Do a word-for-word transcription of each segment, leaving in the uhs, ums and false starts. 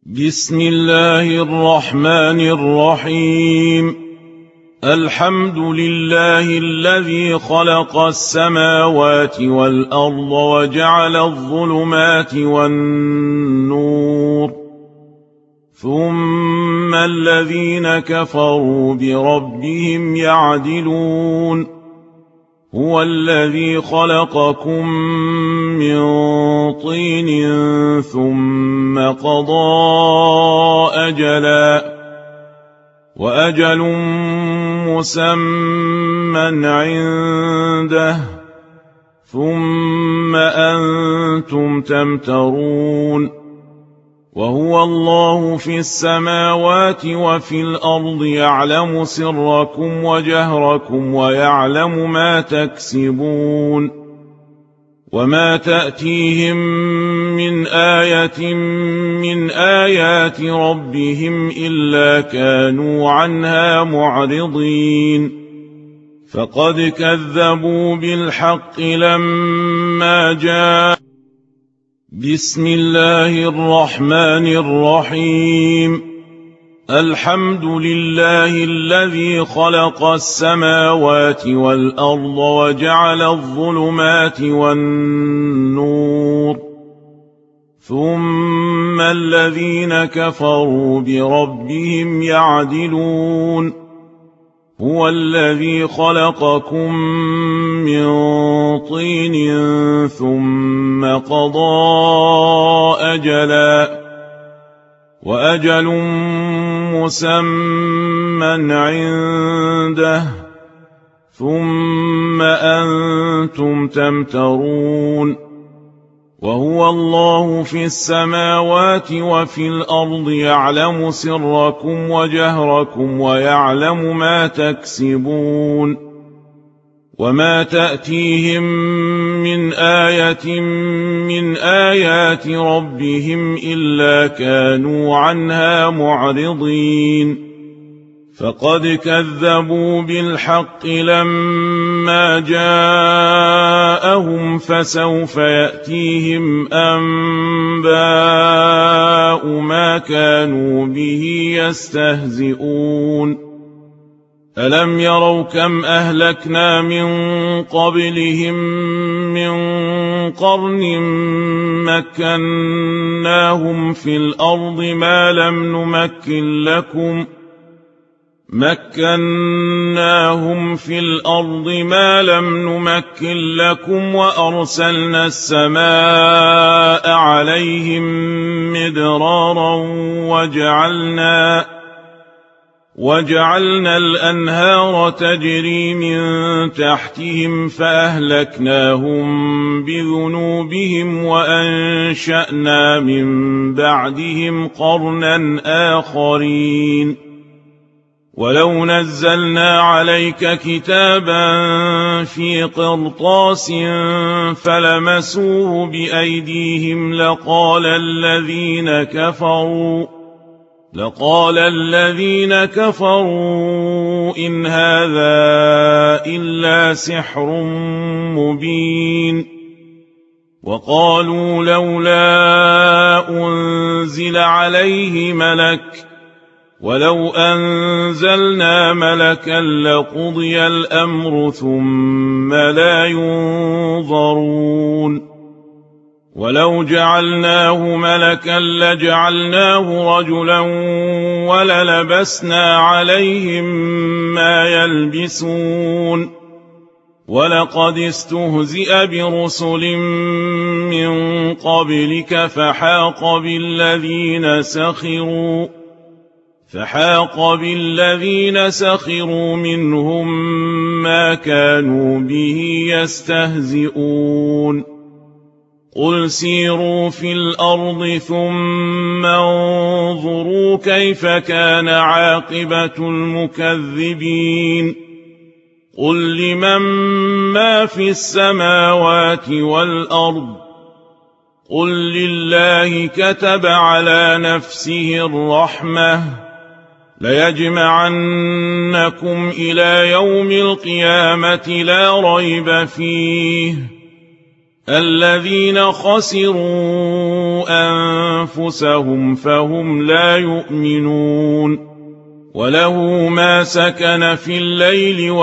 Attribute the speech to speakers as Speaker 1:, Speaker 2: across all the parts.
Speaker 1: بسم الله الرحمن الرحيم. الحمد لله الذي خلق السماوات والأرض وجعل الظلمات والنور، ثم الذين كفروا بربهم يعدلون. هو الذي خلقكم من طين ثم قضى أجلا، وأجل مسمى عنده، ثم أنتم تمترون. وهو الله في السماوات وفي الأرض، يعلم سركم وجهركم ويعلم ما تكسبون. وما تأتيهم من آية من آيات ربهم إلا كانوا عنها معرضين. فقد كذبوا بالحق لما جاء. بسم الله الرحمن الرحيم. الحمد لله الذي خلق السماوات والأرض وجعل الظلمات والنور، ثم الذين كفروا بربهم يعدلون. هو الذي خلقكم من طين ثم قضى أجلا، وأجل مسمى عنده، ثم أنتم تمترون. وهو الله في السماوات وفي الأرض، يعلم سركم وجهركم ويعلم ما تكسبون. وما تأتيهم من آية من آيات ربهم إلا كانوا عنها معرضين. فقد كذبوا بالحق لما جاءهم، فسوف يأتيهم أنباء ما كانوا به يستهزئون. ألم يروا كم أهلكنا من قبلهم من قرن مكناهم في الأرض ما لم نمكن لكم مكناهم في الأرض ما لم نمكن لكم وأرسلنا السماء عليهم مدرارا وجعلنا وجعلنا الأنهار تجري من تحتهم فأهلكناهم بذنوبهم وأنشأنا من بعدهم قرنا آخرين. ولو نزلنا عليك كتابا في قرطاس فلمسوه بأيديهم لقال الذين كفروا لقال الذين كفروا إن هذا إلا سحر مبين. وقالوا لولا أنزل عليه ملك، ولو أنزلنا ملكا لقضي الأمر ثم لا ينظرون. ولو جعلناه ملكا لجعلناه رجلا وللبسنا عليهم ما يلبسون. ولقد استهزئ برسل من قبلك فحاق بالذين سخروا فحاق بالذين سخروا منهم ما كانوا به يستهزئون. قل سيروا في الأرض ثم انظروا كيف كان عاقبة المكذبين. قل لمن ما في السماوات والأرض قل لله كتب على نفسه الرحمة ليجمعنكم إلى يوم القيامة لا ريب فيه الذين خسروا أنفسهم فهم لا يؤمنون وله ما سكن في الليل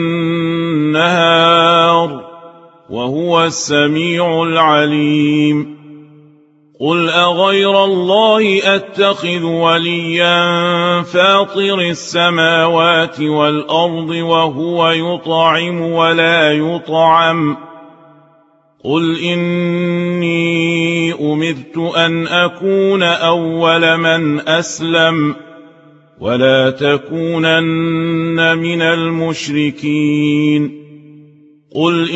Speaker 1: والنهار وهو السميع العليم قل أغير الله أتخذ وليا فاطر السماوات والأرض وهو يطعم ولا يطعم قل إني أمرت أن أكون أول من أسلم ولا تكونن من المشركين قل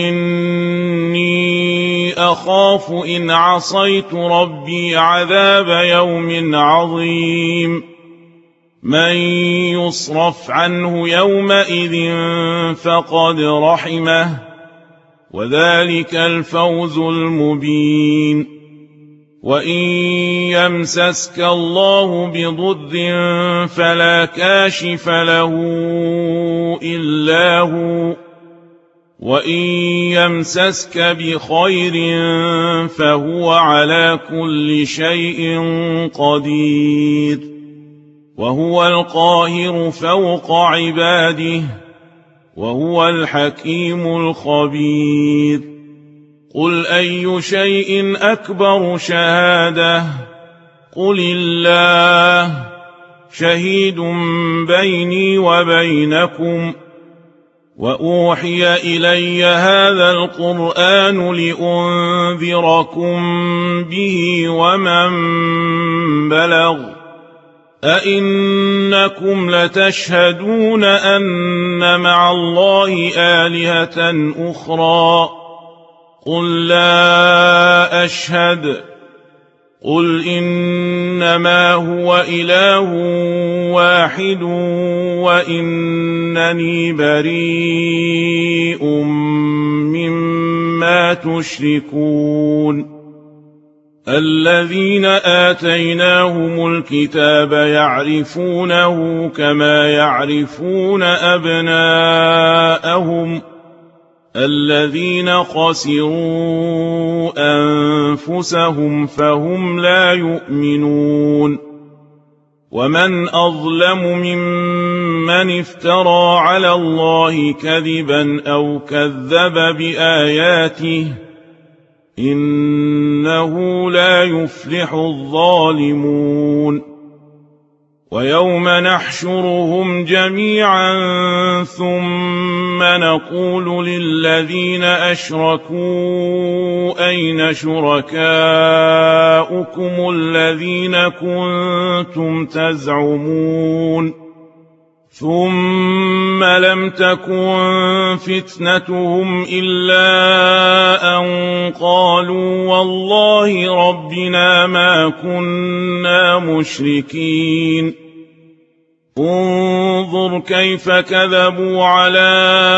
Speaker 1: إني أخاف إن عصيت ربي عذاب يوم عظيم من يصرف عنه يومئذ فقد رحمه وذلك الفوز المبين وإن يمسسك الله بضر فلا كاشف له إلا هو وإن يمسسك بخير فهو على كل شيء قدير وهو القاهر فوق عباده وهو الحكيم الخبير قل أي شيء أكبر شهادة قل الله شهيد بيني وبينكم وأوحي إلي هذا القرآن لأنذركم به ومن بلغ أئنكم لتشهدون أن مع الله آلهة أخرى قل لا أشهد قل إنما هو إله واحد وإنني بريء مما تشركون الذين آتيناهم الكتاب يعرفونه كما يعرفون أبناءهم الذين خسروا أنفسهم فهم لا يؤمنون ومن أظلم ممن افترى على الله كذبا أو كذب بآياته إنه لا يفلح الظالمون ويوم نحشرهم جميعا ثم نقول للذين أشركوا أين شركاؤكم الذين كنتم تزعمون ثم لم تكن فتنتهم إلا أن قالوا والله ربنا ما كنا مشركين انظر كيف كذبوا على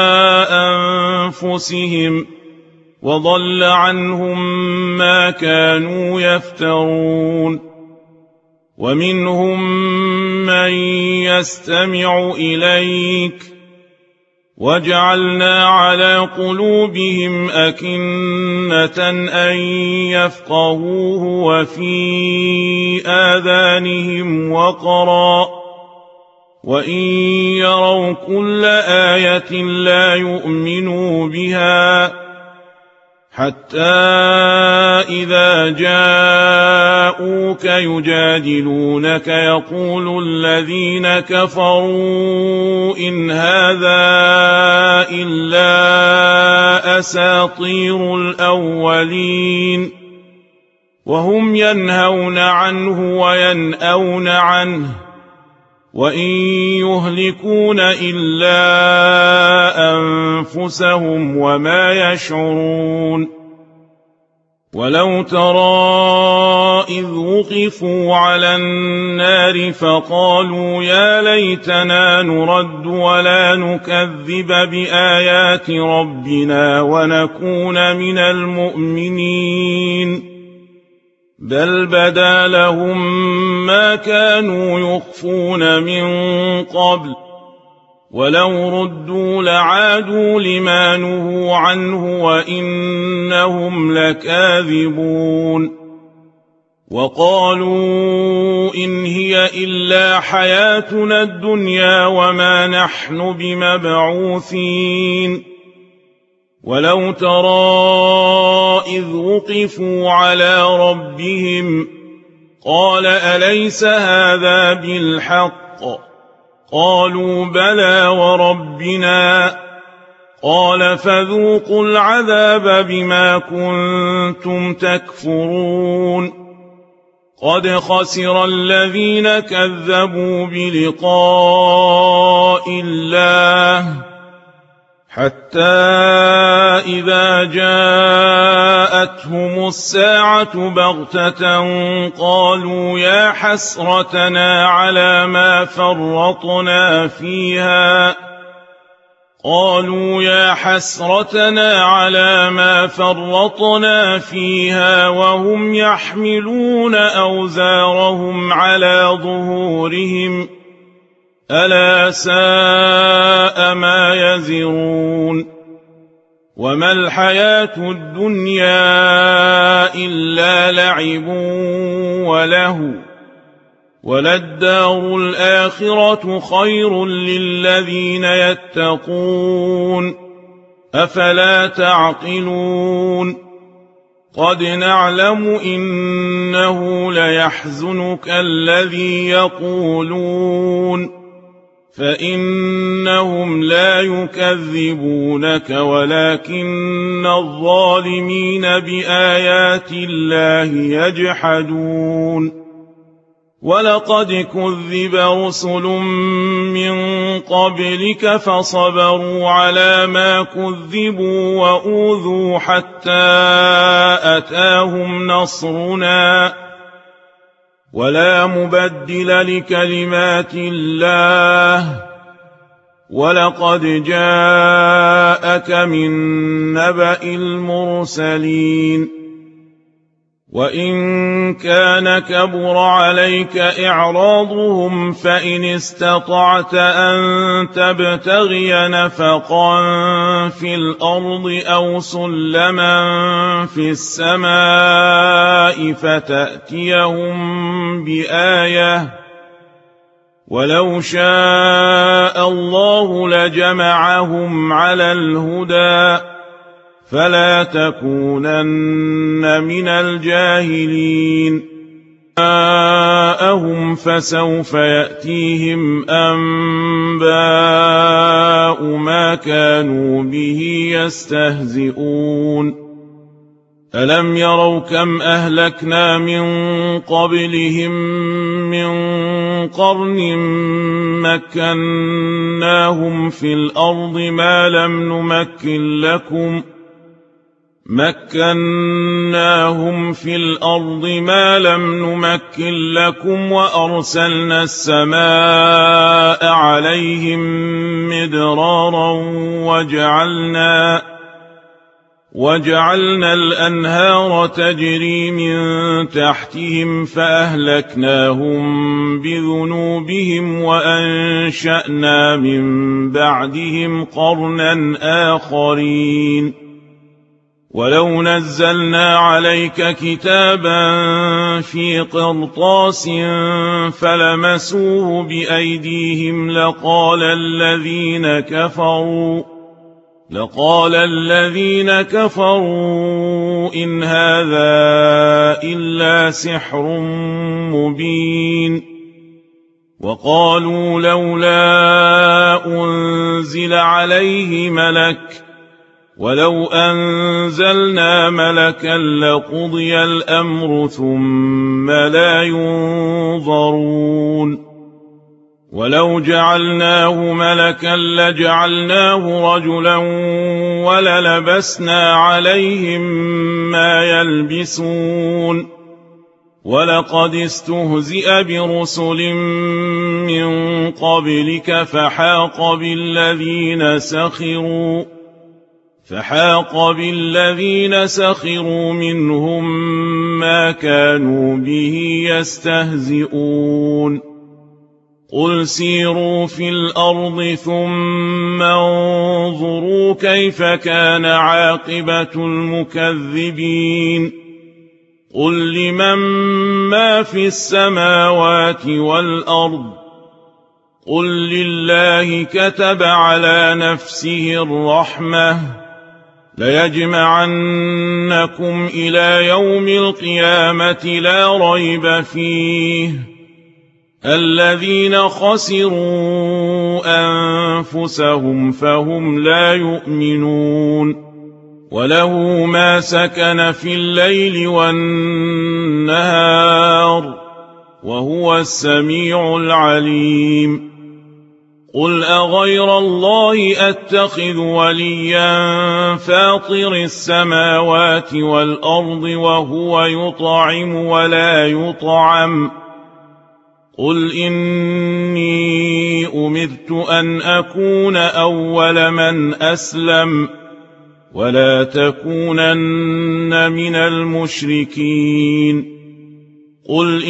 Speaker 1: أنفسهم وضل عنهم ما كانوا يفترون ومنهم من يستمع إليك وجعلنا على قلوبهم أكنة أن يفقهوه وفي آذانهم وقرا وإن يروا كل آية لا يؤمنوا بها حتى إذا جاءوك يجادلونك يقول الذين كفروا إن هذا إلا أساطير الأولين وهم ينهون عنه وينأون عنه وإن يهلكون إلا أنفسهم وما يشعرون ولو ترى إذ وقفوا على النار فقالوا يا ليتنا نرد ولا نكذب بآيات ربنا ونكون من المؤمنين بل بدا لهم ما كانوا يخفون من قبل ولو ردوا لعادوا لما نهوا عنه وإنهم لكاذبون وقالوا إن هي إلا حياتنا الدنيا وما نحن بمبعوثين ولو ترى إذ وقفوا على ربهم قال أليس هذا بالحق قالوا بلى وربنا قال فذوقوا العذاب بما كنتم تكفرون قد خسر الذين كذبوا بلقاء الله حتى إذا جاءتهم الساعة بغتة قالوا يا حسرتنا على ما فرطنا فيها قالوا يا حسرتنا على ما فرطنا فيها وهم يحملون أوزارهم على ظهورهم ألا ساء ما يزرون وما الحياة الدنيا إلا لعب وله وللدار الآخرة خير للذين يتقون أفلا تعقلون قد نعلم إنه ليحزنك الذي يقولون فإنهم لا يكذبونك ولكن الظالمين بآيات الله يجحدون ولقد كذب رسل من قبلك فصبروا على ما كذبوا وأوذوا حتى أتاهم نصرنا ولا مبدل لكلمات الله ولقد جاءك من نبأ المرسلين وإن كان كبر عليك إعراضهم فإن استطعت أن تبتغي نفقا في الأرض أو سلما في السماء فتأتيهم بآية ولو شاء الله لجمعهم على الهدى فلا تكونن من الجاهلين جاءهم فسوف يأتيهم أنباء ما كانوا به يستهزئون ألم يروا كم أهلكنا من قبلهم من قرن مكناهم في الأرض ما لم نمكن لكم مكناهم في الأرض ما لم نمكن لكم وأرسلنا السماء عليهم مدرارا وجعلنا وجعلنا الأنهار تجري من تحتهم فأهلكناهم بذنوبهم وأنشأنا من بعدهم قرنا آخرين ولو نزلنا عليك كتابا في قرطاس فلمسوه بأيديهم لقال الذين كفروا لقال الذين كفروا إن هذا إلا سحر مبين وقالوا لولا أنزل عليه ملك ولو أنزلنا ملكا لقضي الأمر ثم لا ينظرون ولو جعلناه ملكا لجعلناه رجلا وللبسنا عليهم ما يلبسون ولقد استهزئ برسل من قبلك فحاق بالذين سخروا فحاق بالذين سخروا منهم ما كانوا به يستهزئون قل سيروا في الأرض ثم انظروا كيف كان عاقبة المكذبين قل لمن ما في السماوات والأرض قل لله كتب على نفسه الرحمة ليجمعنكم إلى يوم القيامة لا ريب فيه الذين خسروا أنفسهم فهم لا يؤمنون وله ما سكن في الليل والنهار وهو السميع العليم قل أغير الله أتخذ وليا فاطر السماوات والأرض وهو يطعم ولا يطعم قل إني أمرت أن أكون أول من أسلم ولا تكونن من المشركين قل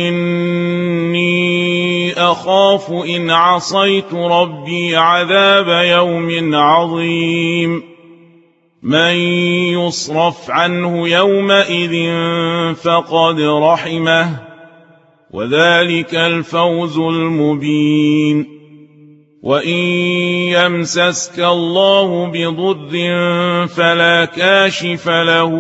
Speaker 1: إني أخاف إن عصيت ربي عذاب يوم عظيم من يصرف عنه يومئذ فقد رحمه وذلك الفوز المبين وإن يمسسك الله بضر فلا كاشف له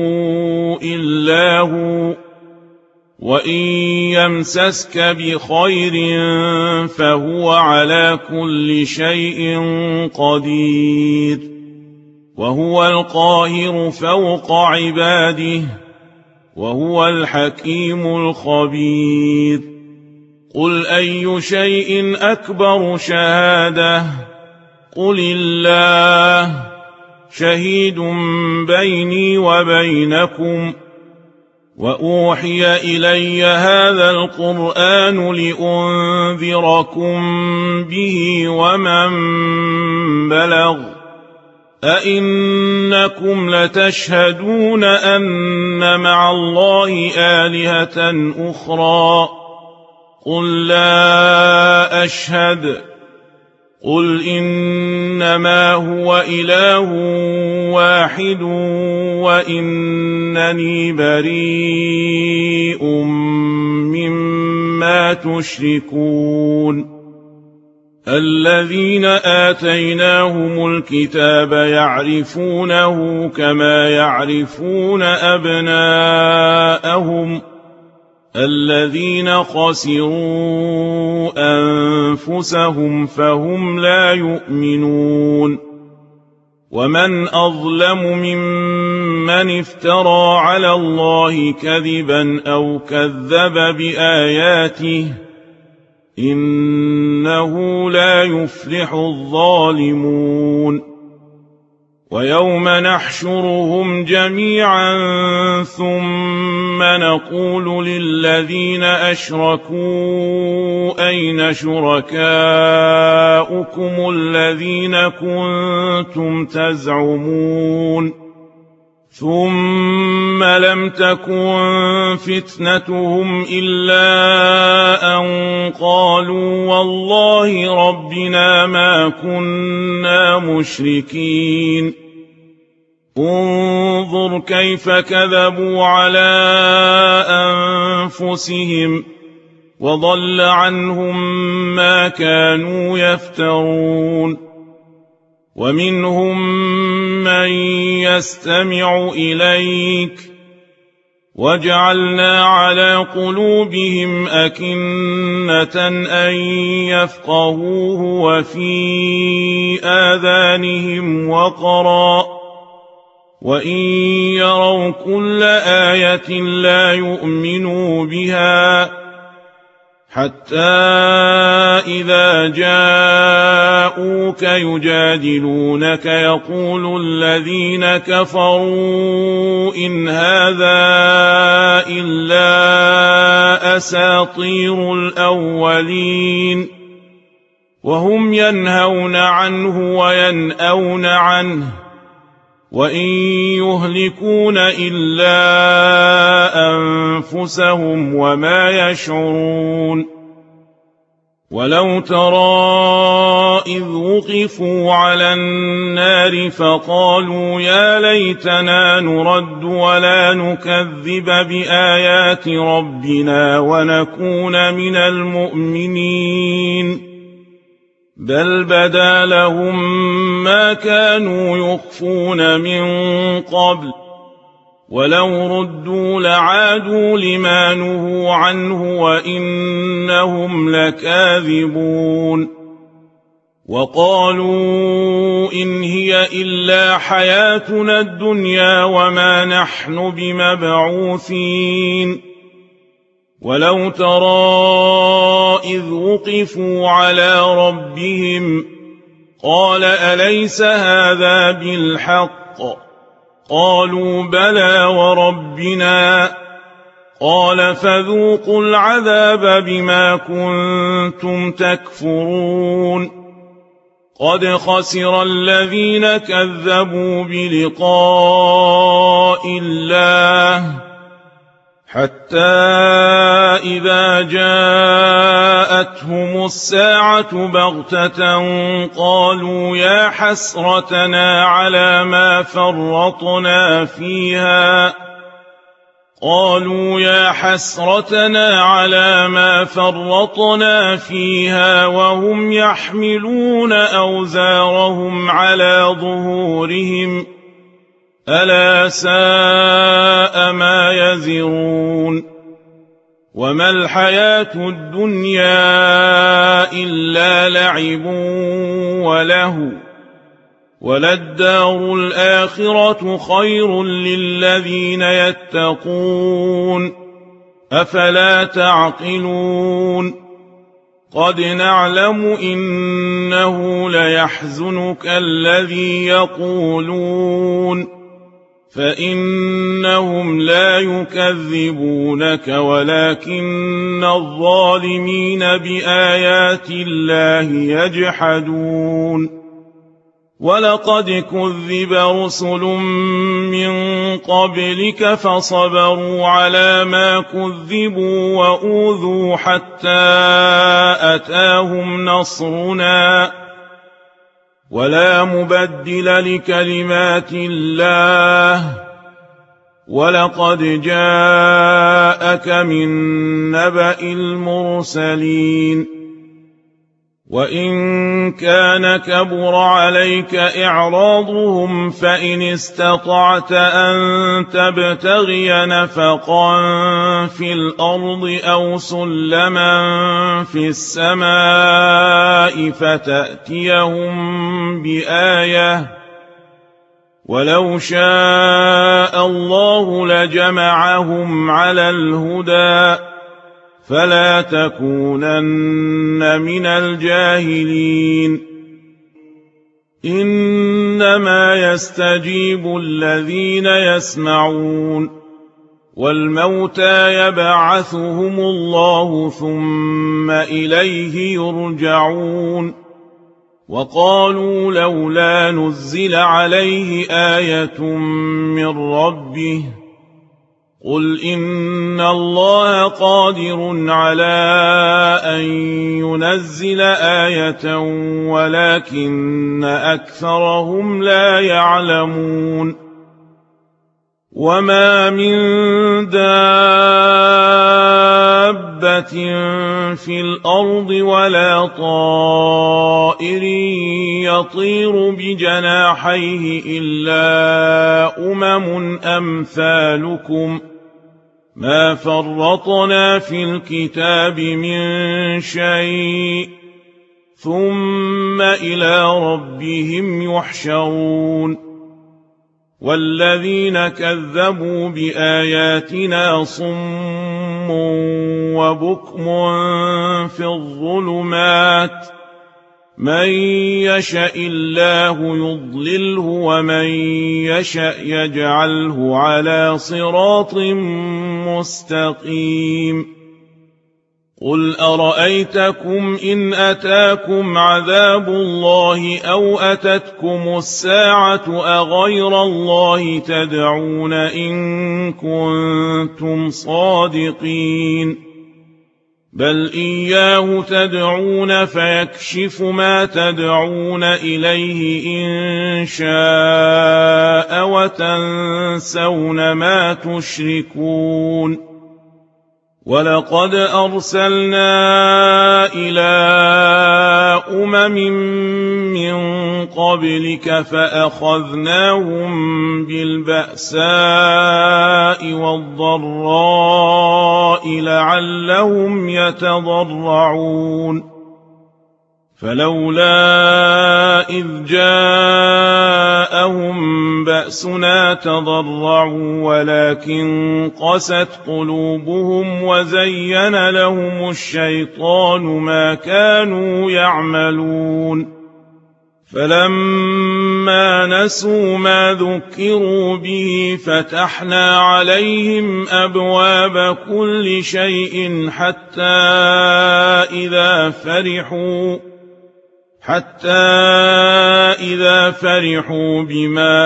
Speaker 1: إلا هو وإن يمسسك بخير فهو على كل شيء قدير وهو القاهر فوق عباده وهو الحكيم الخبير قل أي شيء أكبر شهادة قل الله شهيد بيني وبينكم وأوحي إلي هذا القرآن لأنذركم به ومن بلغ أئنكم لتشهدون أن مع الله آلهة أخرى قل لا أشهد قل إنما هو إله واحد وإنني بريء مما تشركون الذين آتيناهم الكتاب يعرفونه كما يعرفون أبناءهم الذين خسروا أنفسهم فهم لا يؤمنون ومن أظلم ممن افترى على الله كذبا أو كذب بآياته إنه لا يفلح الظالمون ويوم نحشرهم جميعا ثم نقول للذين أشركوا أين شركاؤكم الذين كنتم تزعمون ثم لم تكن فتنتهم إلا أن قالوا والله ربنا ما كنا مشركين انظر كيف كذبوا على أنفسهم وضل عنهم ما كانوا يفترون ومنهم من يستمع إليك وجعلنا على قلوبهم أكنة أن يفقهوه وفي آذانهم وقرا وإن يروا كل آية لا يؤمنوا بها حتى إذا جاءوك يجادلونك يقول الذين كفروا إن هذا إلا أساطير الأولين وهم ينهون عنه وينأون عنه وإن يهلكون إلا أنفسهم وما يشعرون ولو ترى إذ وقفوا على النار فقالوا يا ليتنا نرد ولا نكذب بآيات ربنا ونكون من المؤمنين بل بدا لهم ما كانوا يخفون من قبل ولو ردوا لعادوا لما نهوا عنه وإنهم لكاذبون وقالوا إن هي إلا حياتنا الدنيا وما نحن بمبعوثين ولو ترى إذ وقفوا على ربهم قال أليس هذا بالحق قالوا بلى وربنا قال فذوقوا العذاب بما كنتم تكفرون قد خسر الذين كذبوا بلقاء الله حتى إذا جاءتهم الساعة بغتة قالوا يا حسرتنا على ما فرطنا فيها قالوا يا حسرتنا على ما فرطنا فيها وهم يحملون أوزارهم على ظهورهم ألا ساء ما يزرون وما الحياة الدنيا إلا لعب وله وللدار الآخرة خير للذين يتقون أفلا تعقلون قد نعلم إنه ليحزنك الذي يقولون فإنهم لا يكذبونك ولكن الظالمين بآيات الله يجحدون ولقد كذب رسل من قبلك فصبروا على ما كذبوا وأوذوا حتى أتاهم نصرنا ولا مبدل لكلمات الله ولقد جاءك من نبأ المرسلين وإن كان كبر عليك إعراضهم فإن استطعت أن تبتغي نفقا في الأرض أو سلما في السماء فتأتيهم بآية ولو شاء الله لجمعهم على الهدى فلا تكونن من الجاهلين إنما يستجيب الذين يسمعون والموتى يبعثهم الله ثم إليه يرجعون وقالوا لولا نزل عليه آية من ربه قل إن الله قادر على أن ينزل آية ولكن أكثرهم لا يعلمون وما من دابة في الأرض ولا طائر يطير بجناحيه إلا أمم أمثالكم ما فرطنا في الكتاب من شيء ثم إلى ربهم يحشرون والذين كذبوا بآياتنا صم وبكم في الظلمات من يشاء الله يضلله ومن يشاء يجعله على صراط مستقيم قل أرأيتكم إن أتاكم عذاب الله أو أتتكم الساعة أغير الله تدعون إن كنتم صادقين بل إياه تدعون فيكشف ما تدعون إليه إن شاء وتنسون ما تشركون ولقد أرسلنا إلى أمم من قبلك فأخذناهم بالبأساء والضراء لعلهم يتضرعون فلولا إذ جاءهم بأسنا تضرعوا ولكن قست قلوبهم وزين لهم الشيطان ما كانوا يعملون فلما نسوا ما ذكروا به فتحنا عليهم أبواب كل شيء حتى إذا فرحوا حتى إذا فرحوا بما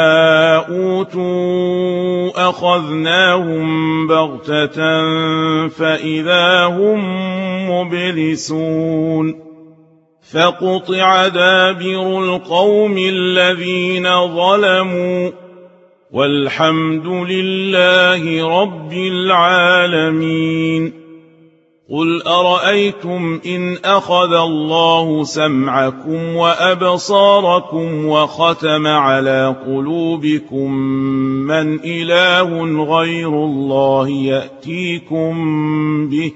Speaker 1: أوتوا أخذناهم بغتة فإذا هم مبلسون فقطع دابر القوم الذين ظلموا والحمد لله رب العالمين قل أرأيتم إن أخذ الله سمعكم وأبصاركم وختم على قلوبكم من إله غير الله يأتيكم به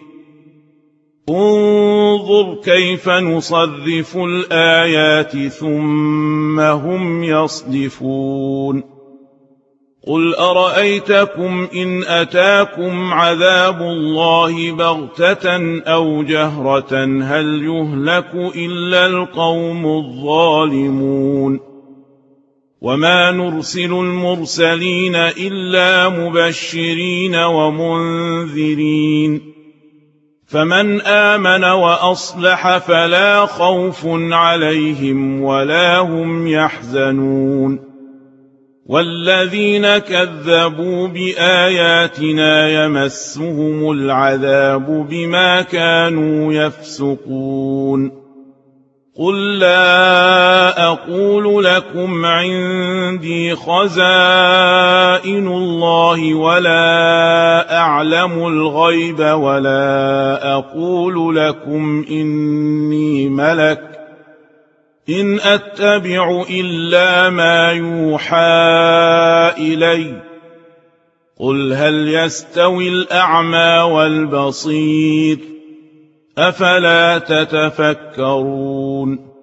Speaker 1: انظر كيف نصرف الآيات ثم هم يصدفون قل أرأيتكم إن أتاكم عذاب الله بغتة أو جهرة هل يهلك إلا القوم الظالمون وما نرسل المرسلين إلا مبشرين ومنذرين فمن آمن وأصلح فلا خوف عليهم ولا هم يحزنون والذين كذبوا بآياتنا يمسهم العذاب بما كانوا يفسقون قل لا أقول لكم عندي خزائن الله ولا أعلم الغيب ولا أقول لكم إني ملك إن أتبع إلا ما يوحى إلي قل هل يستوي الأعمى والبصير أفلا تتفكرون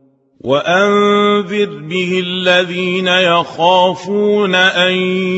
Speaker 1: وأنذر به الذين يخافون أن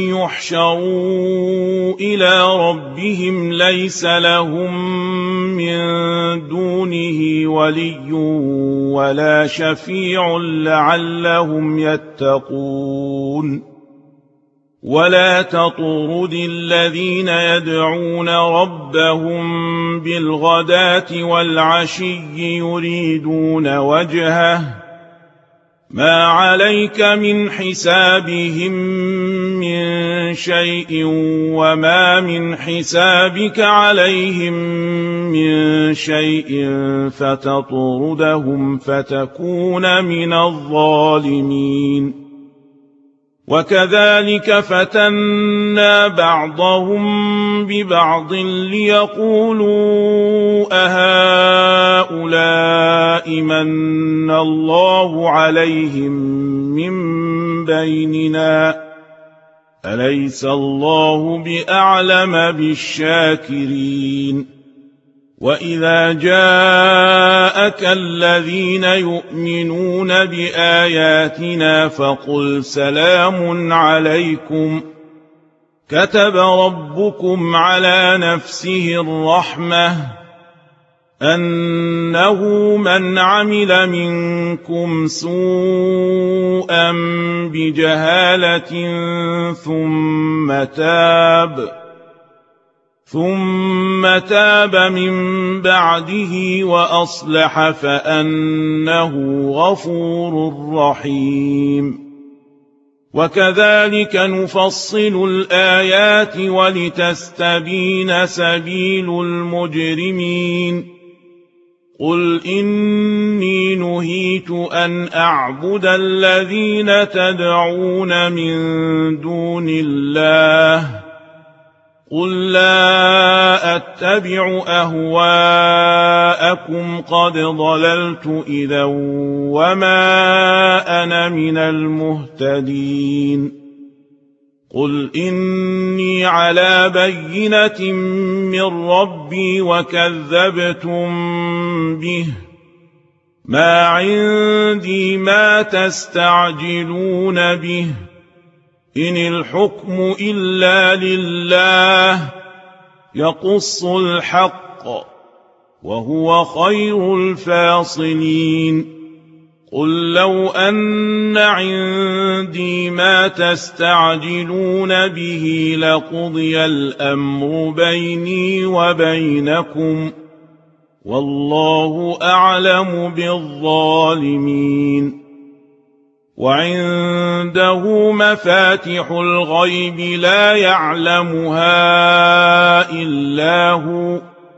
Speaker 1: يحشروا إلى ربهم ليس لهم من دونه ولي ولا شفيع لعلهم يتقون ولا تطرد الذين يدعون ربهم بالغداة والعشي يريدون وجهه ما عليك من حسابهم من شيء وما من حسابك عليهم من شيء فتطردهم فتكون من الظالمين وكذلك فتنا بعضهم ببعض ليقولوا أهؤلاء من الله عليهم من بيننا أليس الله بأعلم بالشاكرين وإذا جاءك الذين يؤمنون بآياتنا فقل سلام عليكم كتب ربكم على نفسه الرحمة أنه من عمل منكم سوءا بجهالة ثم تاب ثم تاب من بعده وأصلح فأنه غفور رحيم وكذلك نفصل الآيات ولتستبين سبيل المجرمين قل إني نهيت أن أعبد الذين تدعون من دون الله قل لا أتبع أهواءكم قد ضللت إذا وما أنا من المهتدين قل إني على بينة من ربي وكذبتم به ما عندي ما تستعجلون به إن الحكم إلا لله يقص الحق وهو خير الفاصلين قل لو أن عندي ما تستعجلون به لقضي الأمر بيني وبينكم والله أعلم بالظالمين وعنده مفاتح الغيب لا يعلمها إلا هو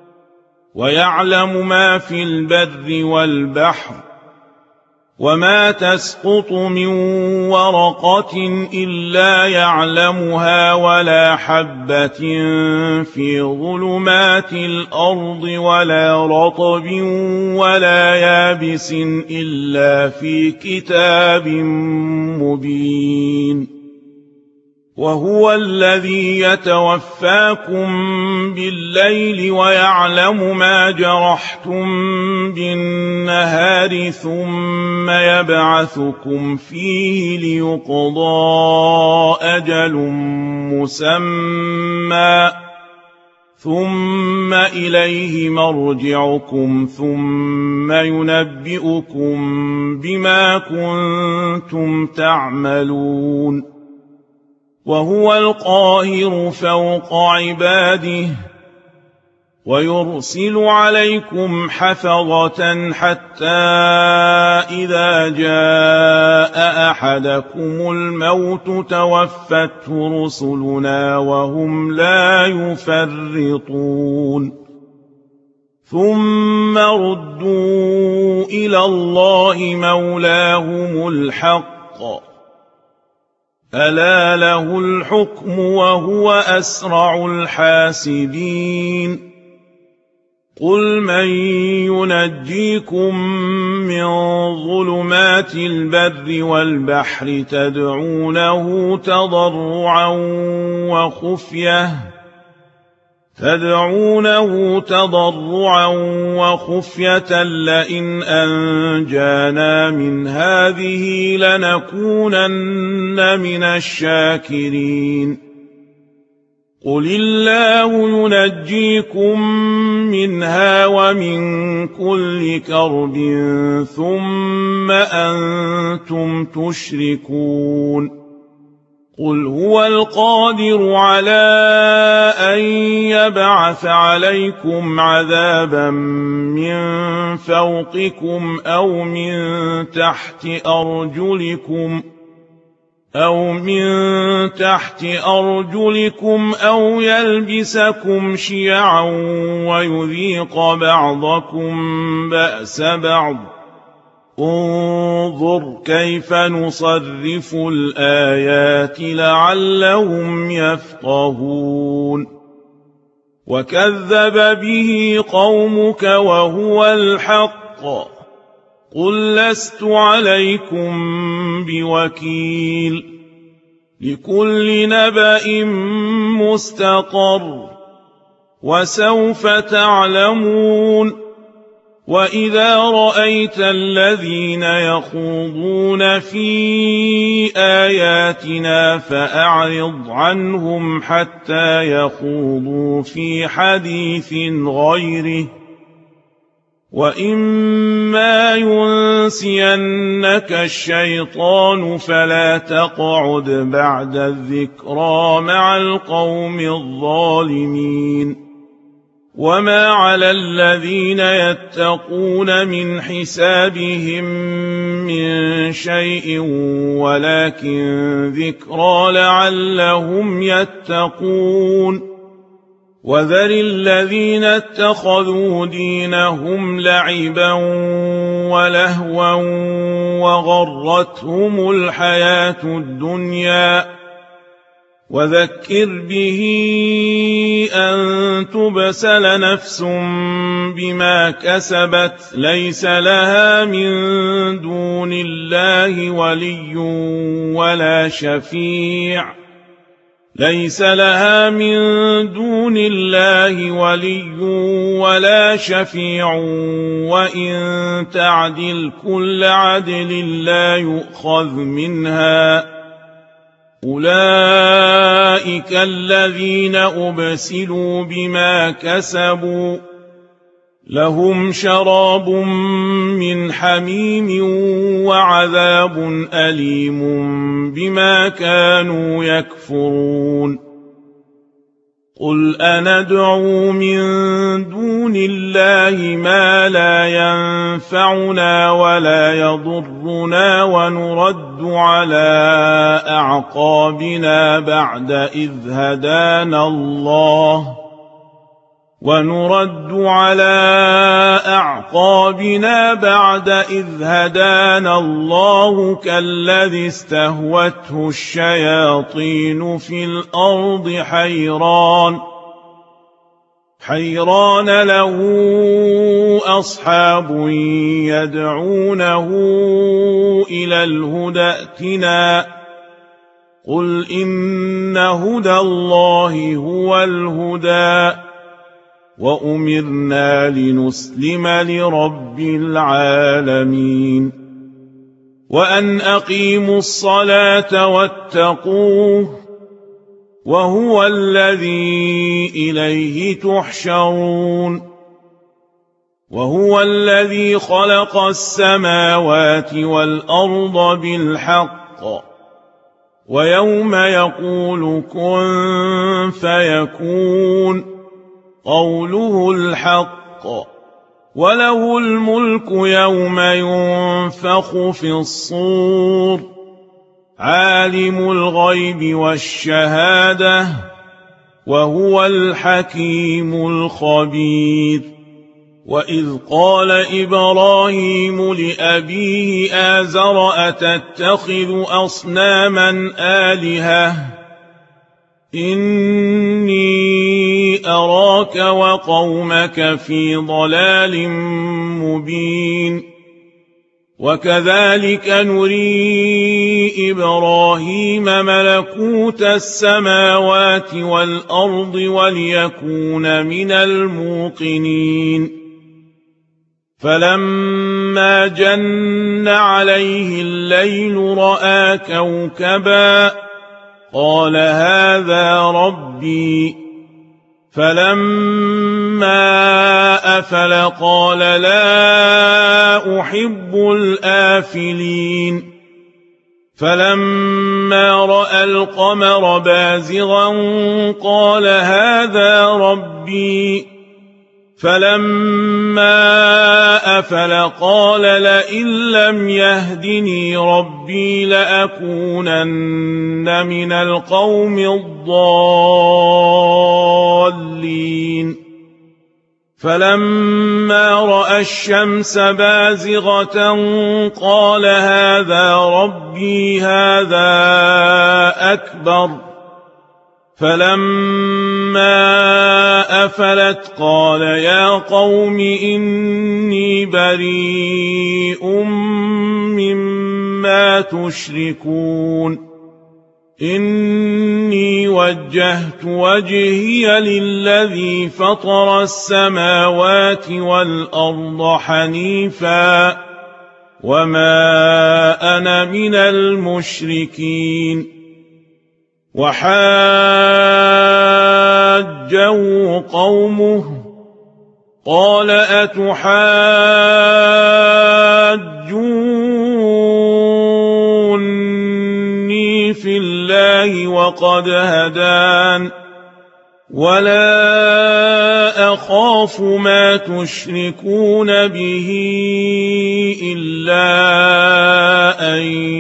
Speaker 1: ويعلم ما في البر والبحر وما تسقط من ورقة إلا يعلمها ولا حبة في ظلمات الأرض ولا رطب ولا يابس إلا في كتاب مبين وهو الذي يتوفاكم بالليل ويعلم ما جرحتم بالنهار ثم يبعثكم فيه ليقضى أجل مسمى ثم إليه مرجعكم ثم ينبئكم بما كنتم تعملون وهو القاهر فوق عباده ويرسل عليكم حفظة حتى إذا جاء أحدكم الموت توفته رسلنا وهم لا يفرطون ثم ردوا إلى الله مولاهم الحق ألا له الحكم وهو أسرع الحاسبين قل من ينجيكم من ظلمات البر والبحر تدعونه تضرعا وخفية تدعونه تضرعا وخفية لئن أنجانا من هذه لنكونن من الشاكرين قل الله ينجيكم منها ومن كل كرب ثم أنتم تشركون قل هو القادر على أن يبعث عليكم عذابا من فوقكم أو من تحت أرجلكم أو من تحت أرجلكم أو يلبسكم شيعا ويذيق بعضكم بأس بعض انظر كيف نصرف الآيات لعلهم يفقهون وكذب به قومك وهو الحق قل لست عليكم بوكيل لكل نبأ مستقر وسوف تعلمون وإذا رأيت الذين يخوضون في آياتنا فأعرض عنهم حتى يخوضوا في حديث غيره وإما ينسينك الشيطان فلا تقعد بعد الذكرى مع القوم الظالمين وما على الذين يتقون من حسابهم من شيء ولكن ذكرى لعلهم يتقون وذر الذين اتخذوا دينهم لعبا ولهوا وغرتهم الحياة الدنيا وذكر به أن تبسل نفس بما كسبت ليس لها من دون الله ولي ولا شفيع ليس لها من دون الله ولي ولا شفيع وإن تعدل كل عدل لا يؤخذ منها أولئك الذين أبسلوا بما كسبوا لهم شراب من حميم وعذاب أليم بما كانوا يكفرون قل أندعو من دون الله ما لا ينفعنا ولا يضرنا ونرد على أعقابنا بعد إذ هدانا الله ونرد على أعقابنا بعد إذ هدانا الله كالذي استهوته الشياطين في الأرض حيران حيران له أصحاب يدعونه إلى الهدى ائتنا قل إن هدى الله هو الهدى وأمرنا لنسلم لرب العالمين وأن أقيموا الصلاة واتقوه وهو الذي إليه تحشرون وهو الذي خلق السماوات والأرض بالحق ويوم يقول كن فيكون قوله الحق وله الملك يوم ينفخ في الصور عالم الغيب والشهادة وهو الحكيم الخبير وإذ قال إبراهيم لأبيه آزر أتتخذ أصناما آلهة إني أراك وقومك في ضلال مبين وكذلك نري إبراهيم ملكوت السماوات والأرض وليكون من الموقنين فلما جن عليه الليل رأى كوكبا قال هذا ربي فلما أفل قال لا أحب الآفلين فلما رأى القمر بازغا قال هذا ربي فلما أفل قال لئن لم يهدني ربي لأكونن من القوم الضالين فلما رأى الشمس بازغة قال هذا ربي هذا أكبر فلما أفلت قال يا قوم إني بريء مما تشركون إني وجهت وجهي للذي فطر السماوات والأرض حنيفا وما أنا من المشركين وحاجه قومه قال أتحاجوني في الله وقد هدان ولا أخاف ما تشركون به إلا أن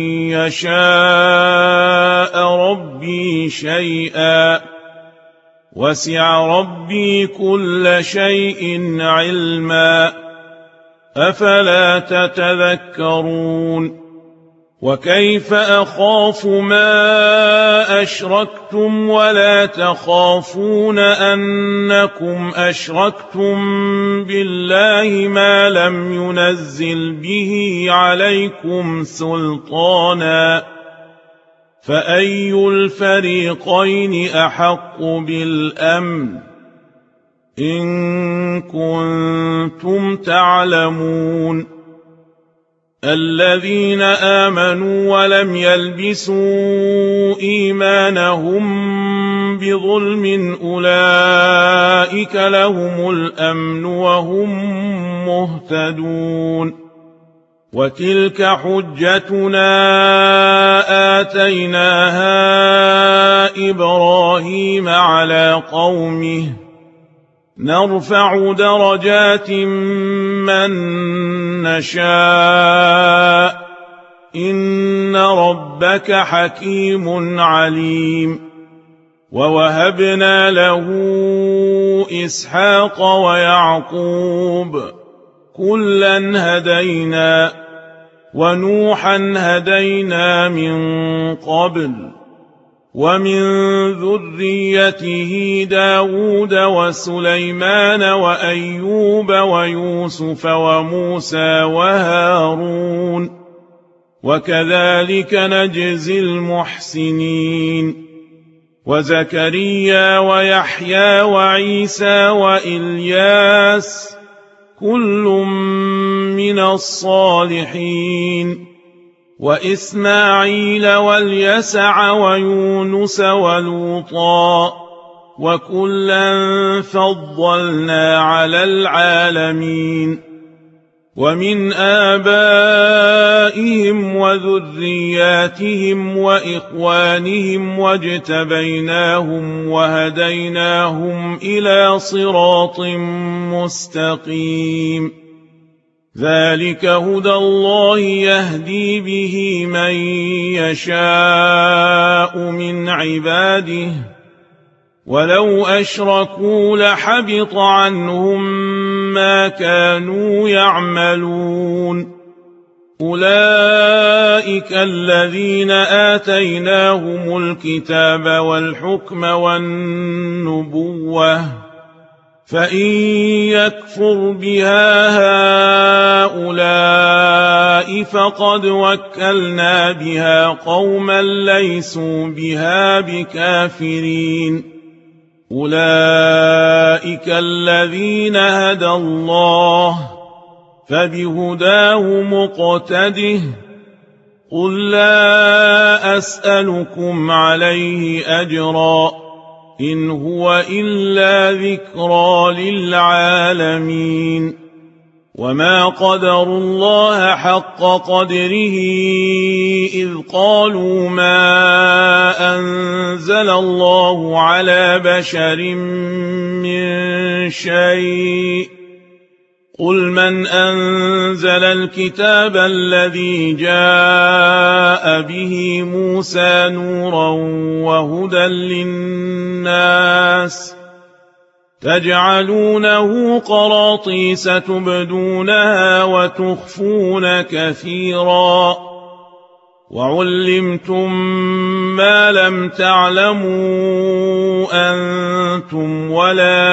Speaker 1: يشاء ربي شيئا وسع ربي كل شيء علما أفلا تتذكرون وكيف أخاف ما أشركتم ولا تخافون أنكم أشركتم بالله ما لم ينزل به عليكم سلطانا فأي الفريقين أحق بالأمن إن كنتم تعلمون الذين آمنوا ولم يلبسوا إيمانهم بظلم أولئك لهم الأمن وهم مهتدون وتلك حجتنا آتيناها إبراهيم على قومه نرفع درجات من نشاء إن ربك حكيم عليم ووهبنا له إسحاق ويعقوب كلا هدينا ونوحا هدينا من قبل ومن ذريته داود وسليمان وأيوب ويوسف وموسى وهارون وكذلك نجزي المحسنين وزكريا ويحيى وعيسى وإلياس كل من الصالحين وإسماعيل واليسع ويونس ولوطا وكلا فضلنا على العالمين ومن آبائهم وذرياتهم وإخوانهم واجتبيناهم وهديناهم إلى صراط مستقيم ذلك هدى الله يهدي به من يشاء من عباده ولو أشركوا لحبط عنهم ما كانوا يعملون أولئك الذين آتيناهم الكتاب والحكم والنبوة فإن يكفر بها هؤلاء فقد وكلنا بها قوما ليسوا بها بكافرين أولئك الذين هدى الله فبهداه مقتده قل لا أسألكم عليه أجرا إن هو إلا ذكرى للعالمين وما قدروا الله حق قدره إذ قالوا ما أنزل الله على بشر من شيء قل من أنزل الكتاب الذي جاء به موسى نورا وهدى للناس تجعلونه قراطيس تبدونها وتخفون كثيرا وعلمتم ما لم تعلموا أنتم ولا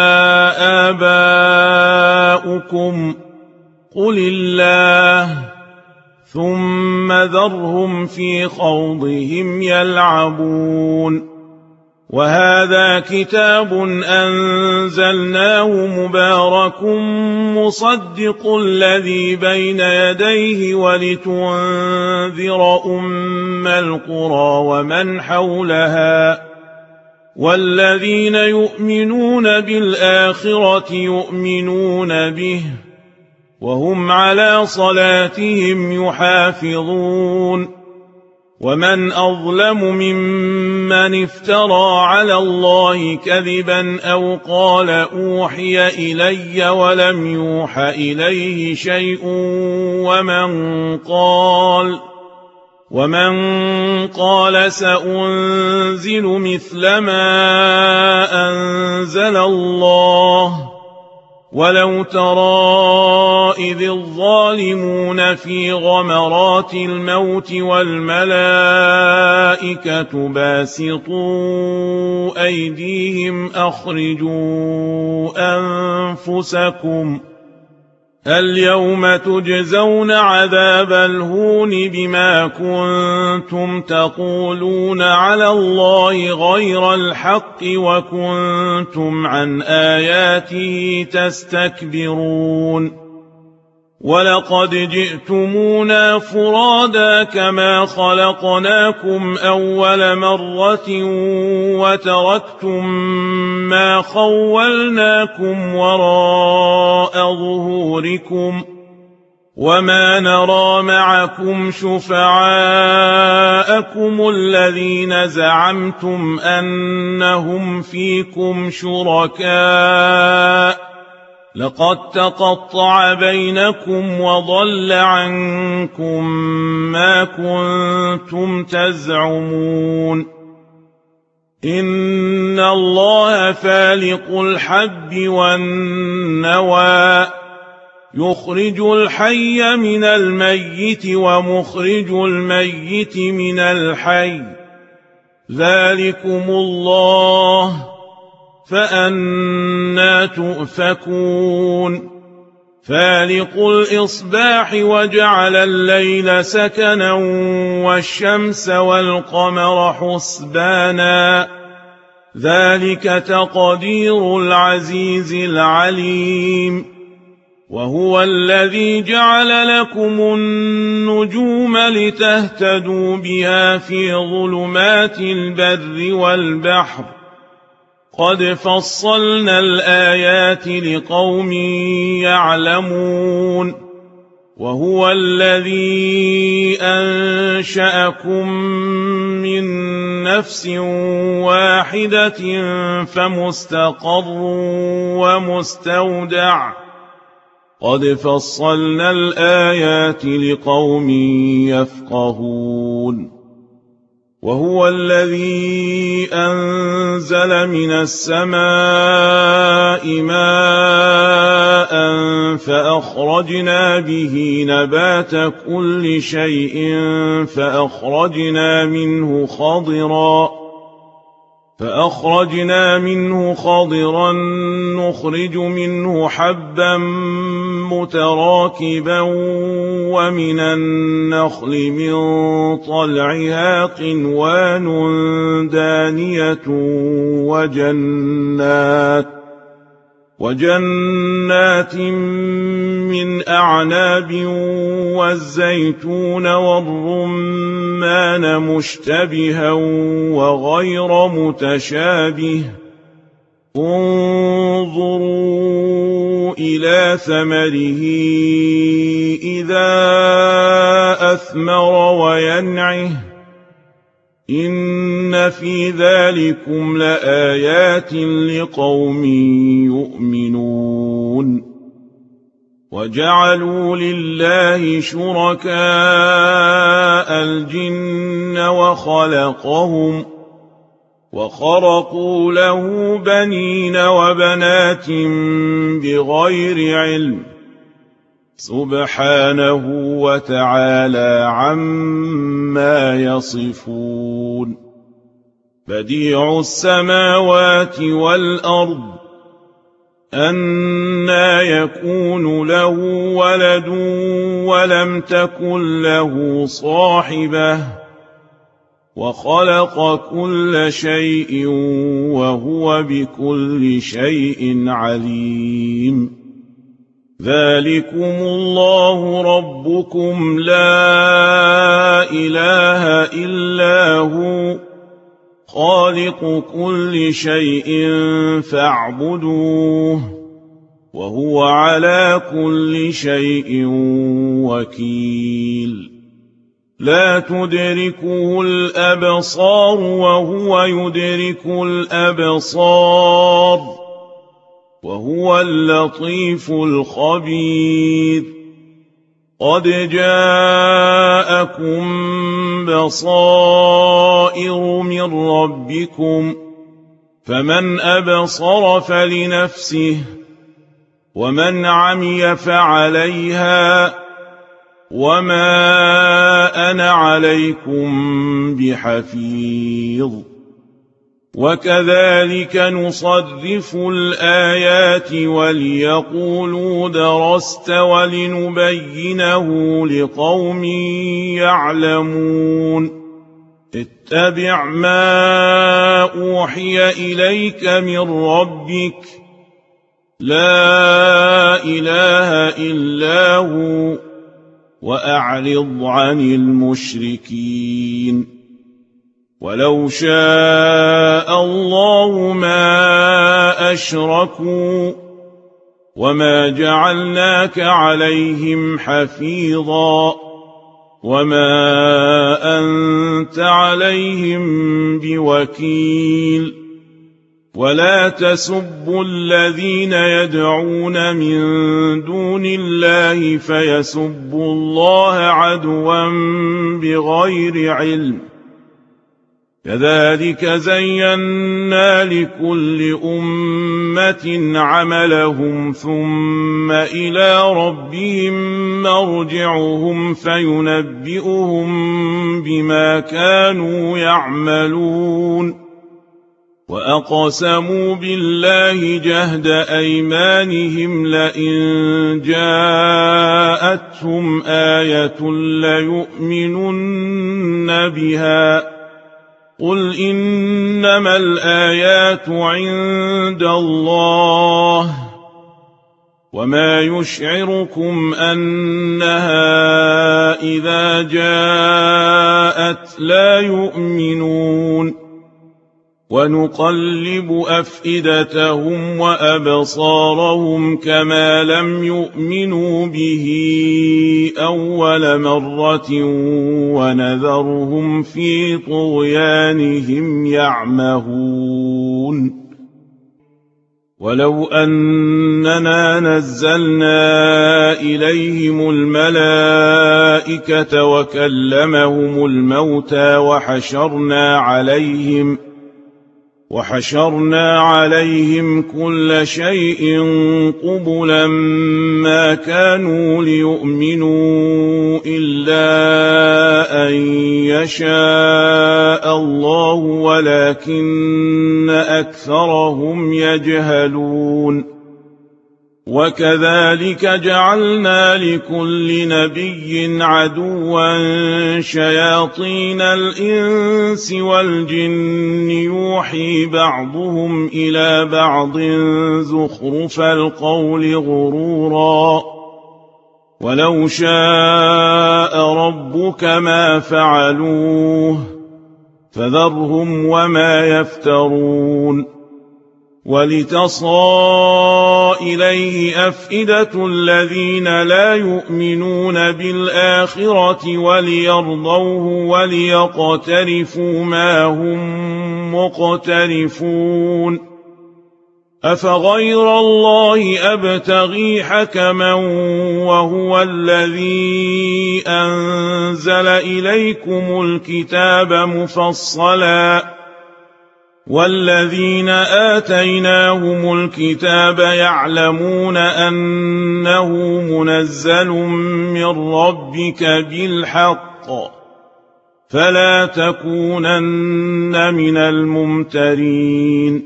Speaker 1: آباؤكم قل الله ثم ذرهم في خوضهم يلعبون وهذا كتاب أنزلناه مبارك مصدق الذي بين يديه ولتنذر أم القرى ومن حولها والذين يؤمنون بالآخرة يؤمنون به وهم على صلاتهم يحافظون ومن أظلم ممن افترى على الله كذبا أو قال أوحي إلي ولم يوح إليه شيء ومن قال ومن قال سأنزل مثل ما أنزل الله ولو ترى إذ الظالمون في غمرات الموت والملائكة باسطوا أيديهم أخرجوا أنفسكم اليوم تجزون عذاب الهون بما كنتم تقولون على الله غير الحق وكنتم عن آياته تستكبرون ولقد جئتمونا فرادا كما خلقناكم أول مرة وتركتم ما خولناكم وراء ظهوركم وما نرى معكم شفعاءكم الذين زعمتم أنهم فيكم شركاء لقد تقطع بينكم وضل عنكم ما كنتم تزعمون إن الله فالق الحب والنوى يخرج الحي من الميت ومخرج الميت من الحي ذلكم الله فأنى تؤفكون فالق الإصباح وجعل الليل سكنا والشمس والقمر حسبانا ذلك تقدير العزيز العليم وهو الذي جعل لكم النجوم لتهتدوا بها في ظلمات البر والبحر قد فصلنا الآيات لقوم يعلمون وهو الذي أنشأكم من نفس واحدة فمستقر ومستودع قد فصلنا الآيات لقوم يفقهون وهو الذي أنزل من السماء ماء فأخرجنا به نبات كل شيء فأخرجنا منه خضرا فأخرجنا منه خضرا نخرج منه حبا متراكبا ومن النخل من طلعها قنوان دانية وجنات وجنات من أعناب والزيتون والرمان مشتبها وغير متشابه انظروا إلى ثمره إذا أثمر وينعه إن في ذلكم لآيات لقوم يؤمنون وجعلوا لله شركاء الجن وخلقهم وخرقوا له بنين وبنات بغير علم سبحانه وتعالى عما يصفون بديع السماوات والأرض أنى يكون له ولد ولم تكن له صاحبة وخلق كل شيء وهو بكل شيء عليم ذلكم الله ربكم لا إله إلا هو خالق كل شيء فاعبدوه وهو على كل شيء وكيل لا تدركه الأبصار وهو يدرك الأبصار وهو اللطيف الخبير قد جاءكم بصائر من ربكم فمن أبصر فلنفسه ومن عمي فعليها وما أنا عليكم بحفيظ وكذلك نصرف الآيات وليقولوا درست ولنبينه لقوم يعلمون اتبع ما أوحي إليك من ربك لا إله إلا هو وأعرض عن المشركين ولو شاء الله ما أشركوا وما جعلناك عليهم حفيظا وما أنت عليهم بوكيل ولا تسبوا الذين يدعون من دون الله فيسبوا الله عدوا بغير علم كذلك زينا لكل أمة عملهم ثم إلى ربهم مرجعهم فينبئهم بما كانوا يعملون وأقسموا بالله جهد أيمانهم لئن جاءتهم آية ليؤمنن بها قل إنما الآيات عند الله وما يشعركم أنها إذا جاءت لا يؤمنون ونقلب أفئدتهم وأبصارهم كما لم يؤمنوا به أول مرة ونذرهم في طغيانهم يعمهون ولو أننا نزلنا إليهم الملائكة وكلمهم الموتى وحشرنا عليهم وحشرنا عليهم كل شيء قبلا ما كانوا ليؤمنوا إلا أن يشاء الله ولكن أكثرهم يجهلون وكذلك جعلنا لكل نبي عدوا شياطين الإنس والجن يوحي بعضهم إلى بعض زخرف القول غرورا ولو شاء ربك ما فعلوه فذرهم وما يفترون ولتصغى إليه أفئدة الذين لا يؤمنون بالآخرة وليرضوه وليقترفوا ما هم مقترفون أفغير الله أبتغي حكما وهو الذي أنزل إليكم الكتاب مفصلا والذين آتيناهم الكتاب يعلمون أنه منزل من ربك بالحق فلا تكونن من الممترين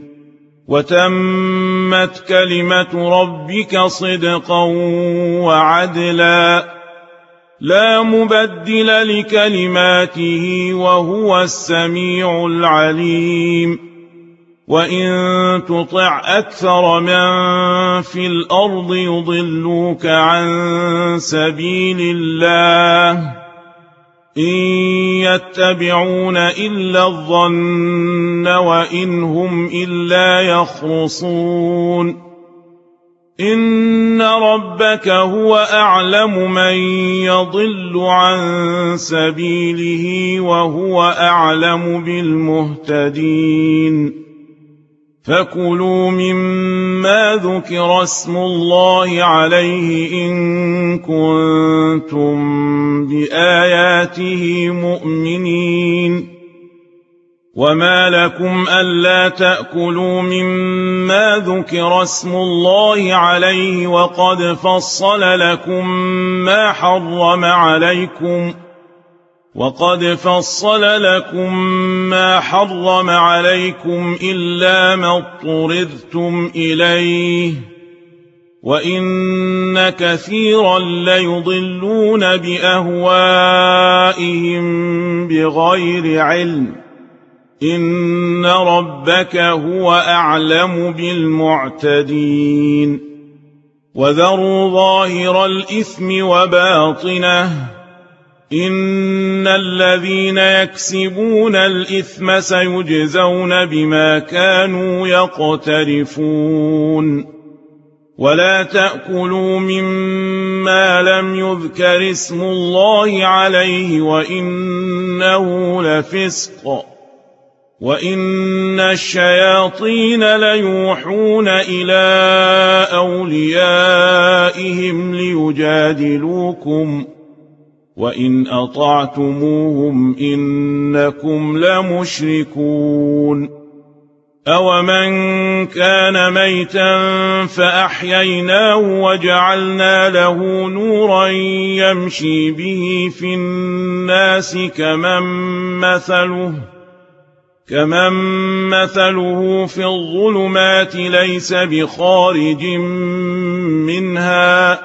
Speaker 1: وتمت كلمة ربك صدقا وعدلا لا مبدل لكلماته وهو السميع العليم وإن تطع أكثر من في الأرض يضلوك عن سبيل الله إن يتبعون إلا الظن وإن هم إلا يخرصون إن ربك هو أعلم من يضل عن سبيله وهو أعلم بالمهتدين فكلوا مما ذكر اسم الله عليه إن كنتم بآياته مؤمنين وما لكم ألا تأكلوا مما ذكر اسم الله عليه وقد فصل لكم ما حرم عليكم وقد فصل لكم ما حرم عليكم إلا ما اضطررتم إليه وإن كثيرا ليضلون بأهوائهم بغير علم إن ربك هو أعلم بالمعتدين وذروا ظاهر الإثم وباطنه إن الذين يكسبون الإثم سيجزون بما كانوا يقترفون ولا تأكلوا مما لم يذكر اسم الله عليه وإنه لفسق وإن الشياطين ليوحون إلى أوليائهم ليجادلوكم وإن أطعتموهم إنكم لمشركون أومن كان ميتا فأحييناه وجعلنا له نورا يمشي به في الناس كمن مثله كمن مثله في الظلمات ليس بخارج منها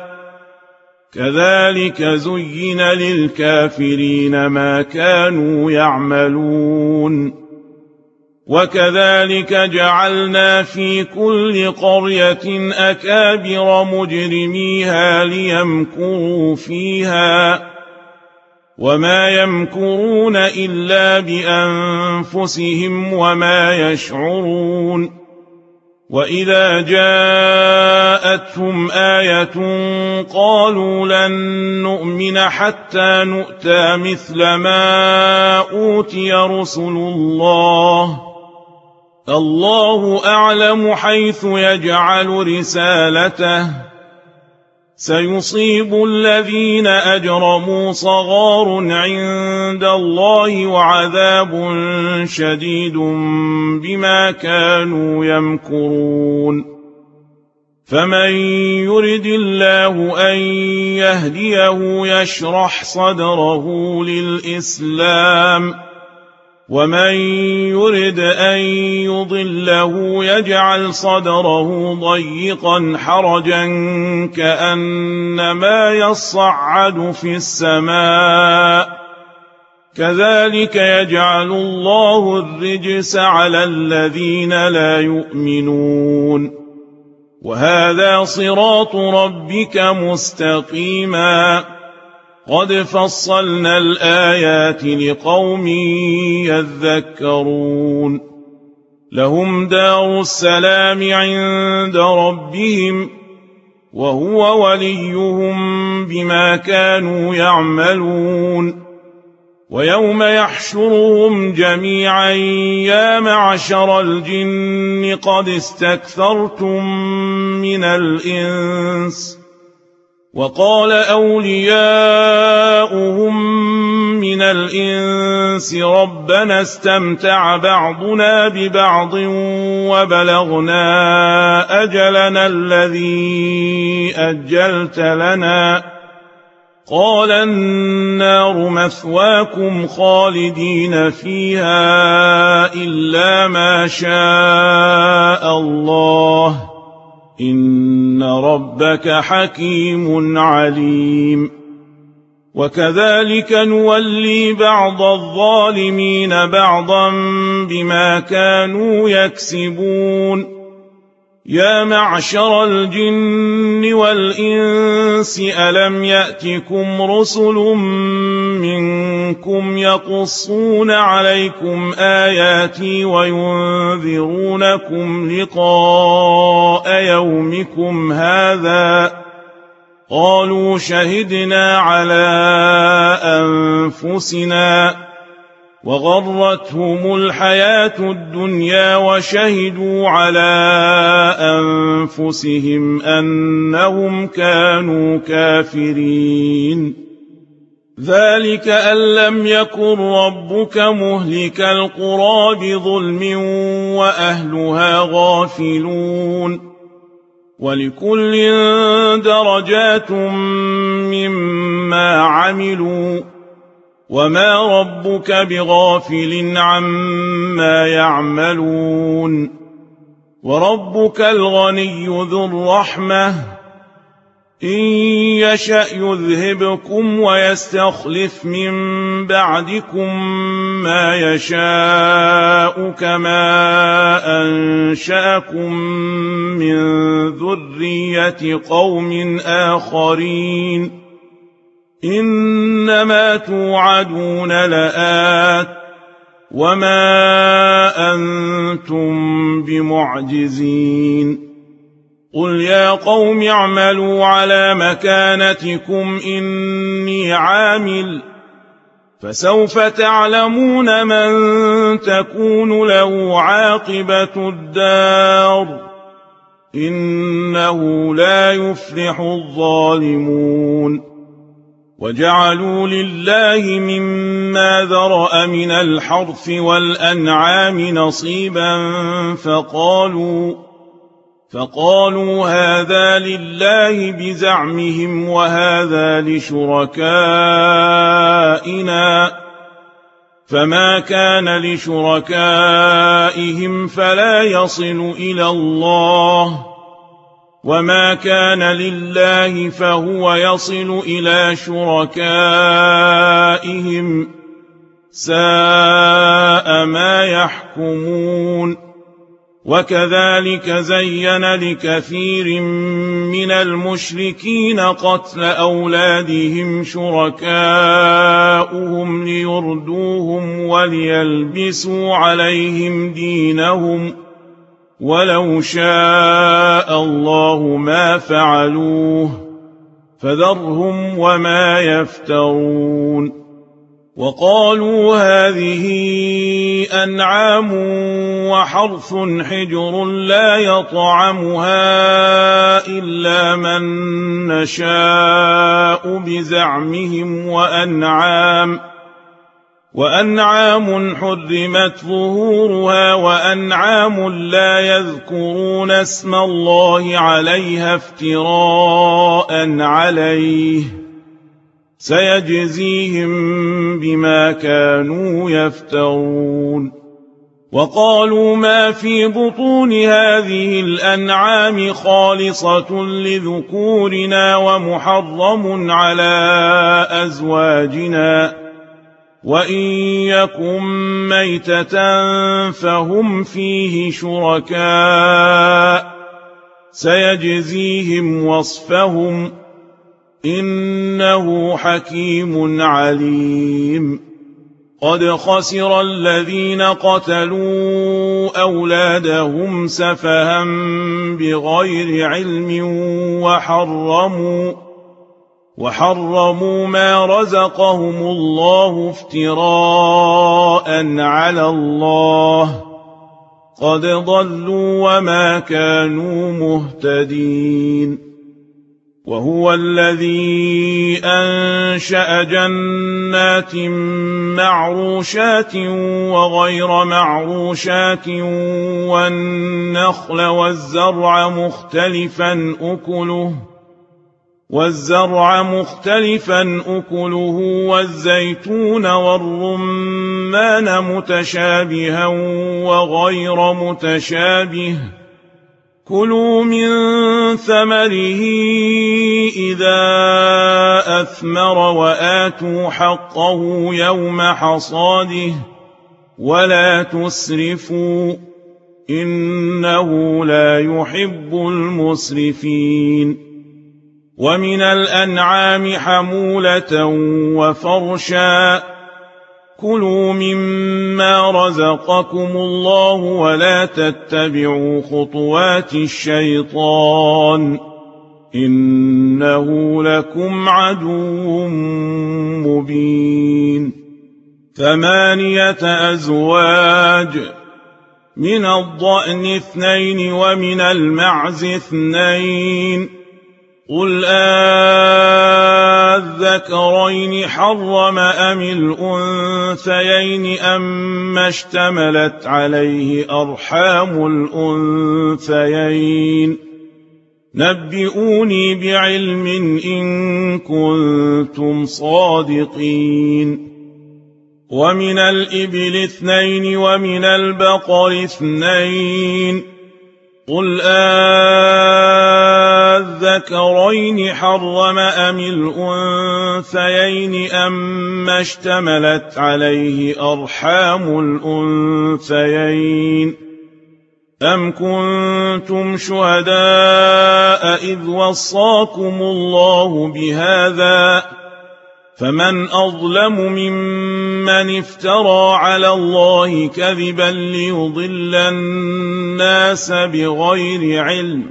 Speaker 1: كذلك زين للكافرين ما كانوا يعملون وكذلك جعلنا في كل قرية أكابر مجرميها ليمكروا فيها وما يمكرون إلا بأنفسهم وما يشعرون وإذا جاءتهم آية قالوا لن نؤمن حتى نؤتى مثل ما أوتي رسل الله الله أعلم حيث يجعل رسالته سيصيب الذين أجرموا صغار عند الله وعذاب شديد بما كانوا يمكرون فمن يرد الله أن يهديه يشرح صدره للإسلام ومن يرد أن يضله يجعل صدره ضيقا حرجا كأنما يصعد في السماء كذلك يجعل الله الرجس على الذين لا يؤمنون وهذا صراط ربك مستقيما قد فصلنا الآيات لقوم يذكرون لهم دار السلام عند ربهم وهو وليهم بما كانوا يعملون ويوم يحشرهم جميعا يا معشر الجن قد استكثرتم من الإنس وقال أولياؤهم من الإنس ربنا استمتع بعضنا ببعض وبلغنا أجلنا الذي أجلت لنا قال النار مثواكم خالدين فيها إلا ما شاء الله إن ربك حكيم عليم وكذلك نولي بعض الظالمين بعضا بما كانوا يكسبون يا معشر الجن والإنس ألم يأتكم رسل منكم يقصون عليكم آياتي وينذرونكم لقاء يومكم هذا قالوا شهدنا على أنفسنا وغرتهم الحياة الدنيا وشهدوا على أنفسهم أنهم كانوا كافرين ذلك أن لم يكن ربك مهلك القرى بظلم وأهلها غافلون ولكل درجات مما عملوا وما ربك بغافل عما يعملون وربك الغني ذو الرحمة إن يشأ يذهبكم ويستخلف من بعدكم ما يشاء كما أنشأكم من ذرية قوم آخرين إنما توعدون لآت وما أنتم بمعجزين قل يا قوم اعملوا على مكانتكم إني عامل فسوف تعلمون من تكون له عاقبة الدار إنه لا يفلح الظالمون وجعلوا لله مما ذرأ من الحرث والأنعام نصيبا فقالوا فقالوا هذا لله بزعمهم وهذا لشركائنا فما كان لشركائهم فلا يصل إلى الله وما كان لله فهو يصل إلى شركائهم ساء ما يحكمون وكذلك زين لكثير من المشركين قتل أولادهم شركاؤهم ليردوهم وليلبسوا عليهم دينهم ولو شاء الله ما فعلوه فذرهم وما يفترون وقالوا هذه أنعام وحرث حجر لا يطعمها إلا من نشاء بزعمهم وأنعام وأنعام حرمت ظهورها وأنعام لا يذكرون اسم الله عليها افتراء عليه سيجزيهم بما كانوا يفترون وقالوا ما في بطون هذه الأنعام خالصة لذكورنا ومحرم على أزواجنا وإن يكن ميتة فهم فيه شركاء سيجزيهم وصفهم إنه حكيم عليم قد خسر الذين قتلوا أولادهم سفها بغير علم وحرموا وحرموا ما رزقهم الله افتراء على الله قد ضلوا وما كانوا مهتدين وهو الذي أنشأ جنات معروشات وغير معروشات والنخل والزرع مختلفا أكله والزرع مختلفا أكله والزيتون والرمان متشابها وغير متشابه كلوا من ثمره إذا أثمر وآتوا حقه يوم حصاده ولا تسرفوا إنه لا يحب المسرفين. ومن الأنعام حمولة وفرشا، كلوا مما رزقكم الله ولا تتبعوا خطوات الشيطان إنه لكم عدو مبين. ثمانية أزواج، من الضأن اثنين ومن المعز اثنين، قل آذكرين حرم أم الأنثيين أما اشتملت عليه أرحام الأنثيين، نبئوني بعلم إن كنتم صادقين. ومن الإبل اثنين ومن البقر اثنين، قل آذكرين حرم أم الأنثيين أما اشتملت عليه أرحام الأنثيين، أم كنتم شهداء إذ وصاكم الله بهذا، فمن أظلم ممن افترى على الله كذبا ليضل الناس بغير علم،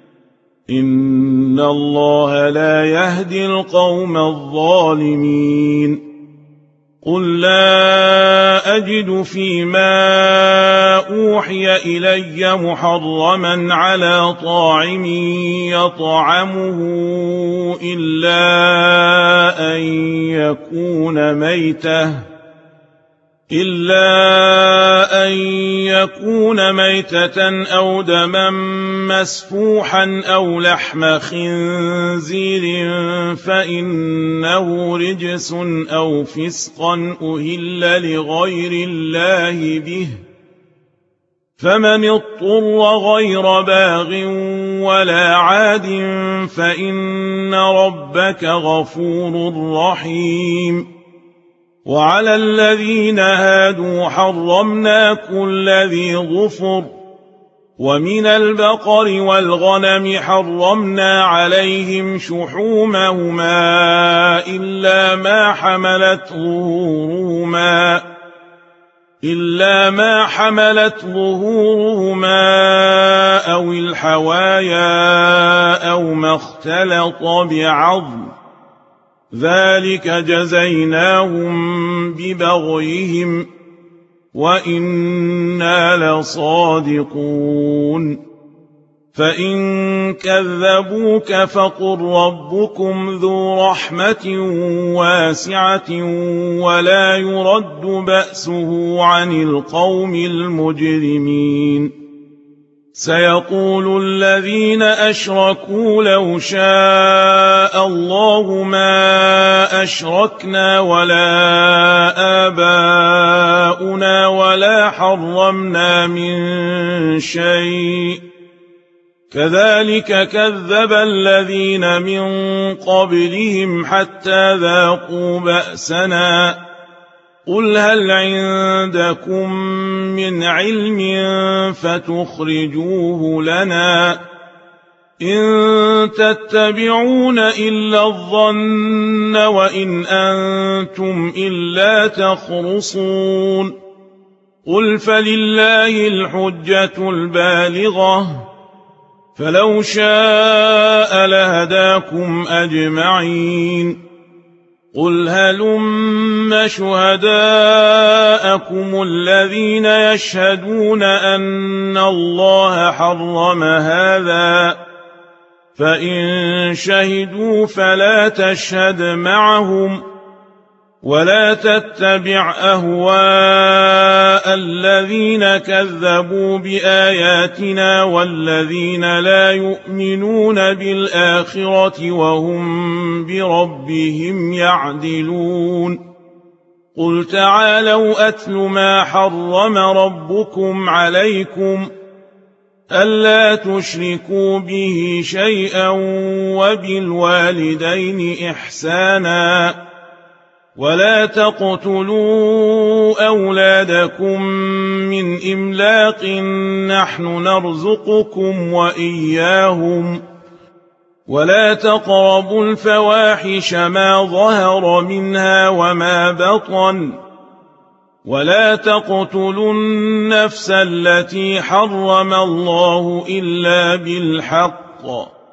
Speaker 1: إن الله لا يهدي القوم الظالمين. قل لا أجد فيما أوحي إلي محرما على طاعم يطعمه إلا أن يكون ميتة إلا أن يكون ميتة أو دما مسفوحا أو لحم خنزير فإنه رجس أو فسقا أهل لغير الله به، فمن اضطر غير باغ ولا عاد فإن ربك غفور رحيم. وعلى الذين هادوا حرمنا كل ذي ظفر، ومن البقر والغنم حرمنا عليهم شحومهما إلا ما حملت ظهورهما إلا ما حملت ظهورهما أو الحوايا أو ما اختلط بعظم، ذلك جزيناهم ببغيهم وإنا لصادقون. فإن كذبوك فقل ربكم ذو رحمة واسعة ولا يرد بأسه عن القوم المجرمين. سيقول الذين أشركوا لو شاء الله ما أشركنا ولا آباؤنا ولا حرمنا من شيء، كذلك كذب الذين من قبلهم حتى ذاقوا بأسنا. قل هل عندكم من علم فتخرجوه لنا، إن تتبعون إلا الظن وإن أنتم إلا تخرصون. قل فلله الحجة البالغة، فلو شاء لهداكم أجمعين. قل هلم شهداءكم الذين يشهدون أن الله حرم هذا، فإن شهدوا فلا تشهد معهم ولا تتبع أهواء الذين كذبوا بآياتنا والذين لا يؤمنون بالآخرة وهم بربهم يعدلون. قل تعالوا أتل ما حرم ربكم عليكم ألا تشركوا به شيئا وبالوالدين إحسانا ولا تقتلوا أولادكم من إملاق نحن نرزقكم وإياهم ولا تقربوا الفواحش ما ظهر منها وما بطن ولا تقتلوا النفس التي حرم الله إلا بالحق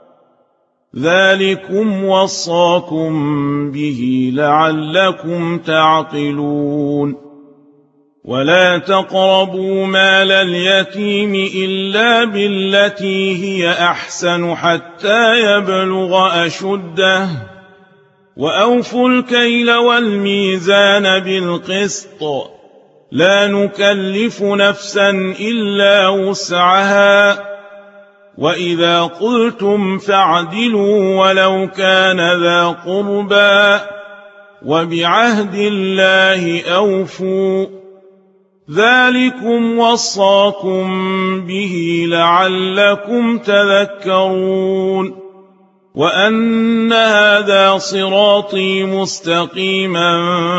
Speaker 1: ذلكم وصاكم به لعلكم تعقلون ولا تقربوا مال اليتيم إلا بالتي هي أحسن حتى يبلغ أشده وأوفوا الكيل والميزان بالقسط لا نكلف نفسا إلا وسعها وإذا قلتم فاعدلوا ولو كان ذا قربى وبعهد الله أوفوا ذلكم وصاكم به لعلكم تذكرون وأن هذا صراطي مستقيما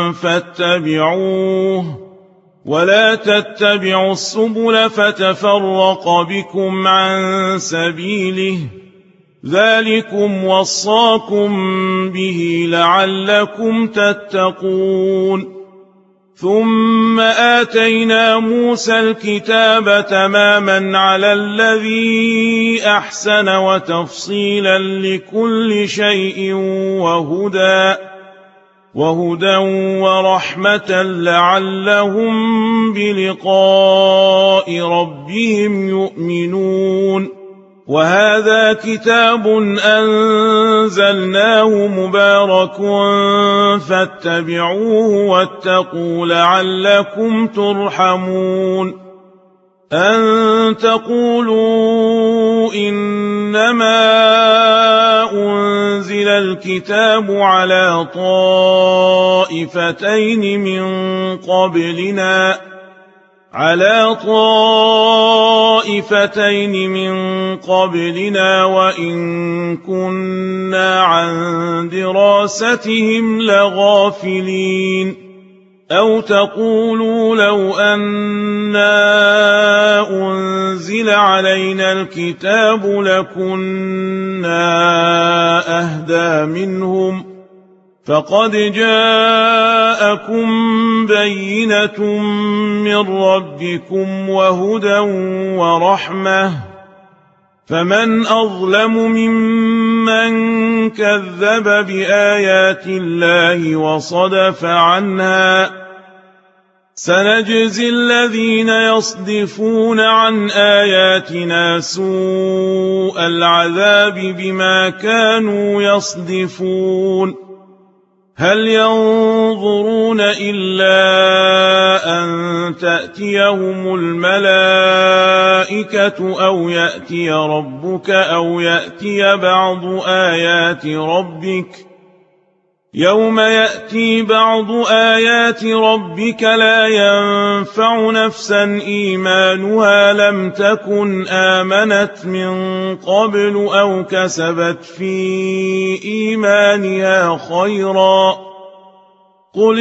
Speaker 1: فاتبعوه ولا تتبعوا السبل فتفرق بكم عن سبيله ذلكم وصاكم به لعلكم تتقون ثم آتينا موسى الكتاب تماما على الذي أحسن وتفصيلا لكل شيء وهدى وهدى ورحمة لعلهم بلقاء ربهم يؤمنون وهذا كتاب أنزلناه مبارك فاتبعوه واتقوا لعلكم ترحمون أن تقولوا إنما أنزل الكتاب على طائفتين من قبلنا على طائفتين من قبلنا وإن كنا عن دراستهم لغافلين أو تقولوا لو أنا أنزل علينا الكتاب لكنا أهدى منهم فقد جاءكم بينة من ربكم وهدى ورحمة فمن أظلم ممن كذب بآيات الله وصدف عنها سنجزي الذين يصدفون عن آياتنا سوء العذاب بما كانوا يصدفون هل ينظرون إلا أن تأتيهم الملائكة أو يأتي ربك أو يأتي بعض آيات ربك يوم يأتي بعض آيات ربك لا ينفع نفسا إيمانها لم تكن آمنت من قبل أو كسبت في إيمانها خيرا قل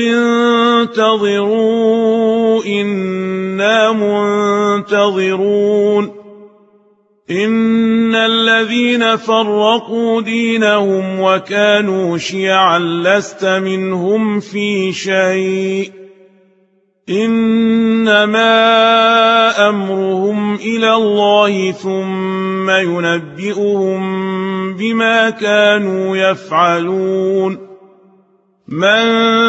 Speaker 1: انتظروا إنا منتظرون إن الذين فرقوا دينهم وكانوا شيعا لست منهم في شيء إنما أمرهم إلى الله ثم ينبئهم بما كانوا يفعلون من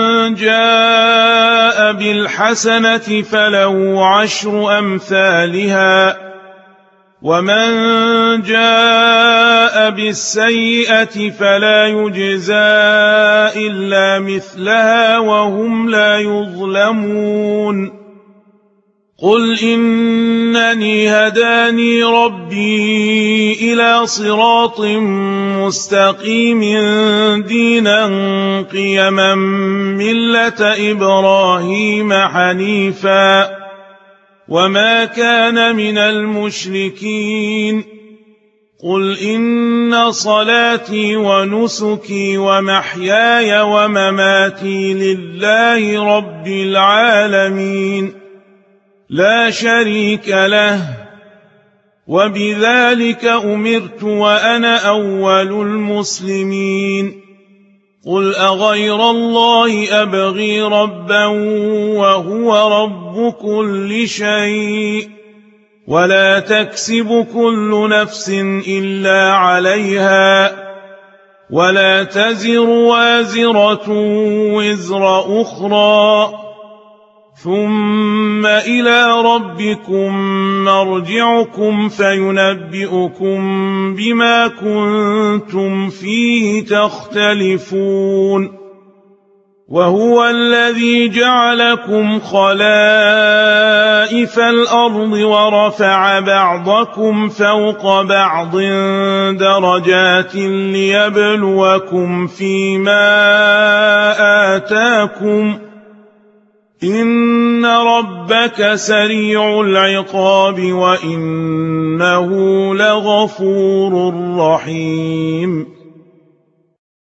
Speaker 1: جاء بالحسنة فله عشر أمثالها ومن جاء بالسيئة فلا يجزى إلا مثلها وهم لا يظلمون قل إنني هداني ربي إلى صراط مستقيم دينا قيما ملة إبراهيم حنيفا وما كان من المشركين قل إن صلاتي ونسكي ومحياي ومماتي لله رب العالمين لا شريك له وبذلك أمرت وأنا أول المسلمين قل أغير الله أبغي ربا وهو رب كل شيء ولا تكسب كل نفس إلا عليها ولا تزر وازرة وزر أخرى ثم إلى ربكم مرجعكم فينبئكم بما كنتم فيه تختلفون وهو الذي جعلكم خلائف الأرض ورفع بعضكم فوق بعض درجات ليبلوكم فيما آتاكم إن ربك سريع العقاب وإنه لغفور رحيم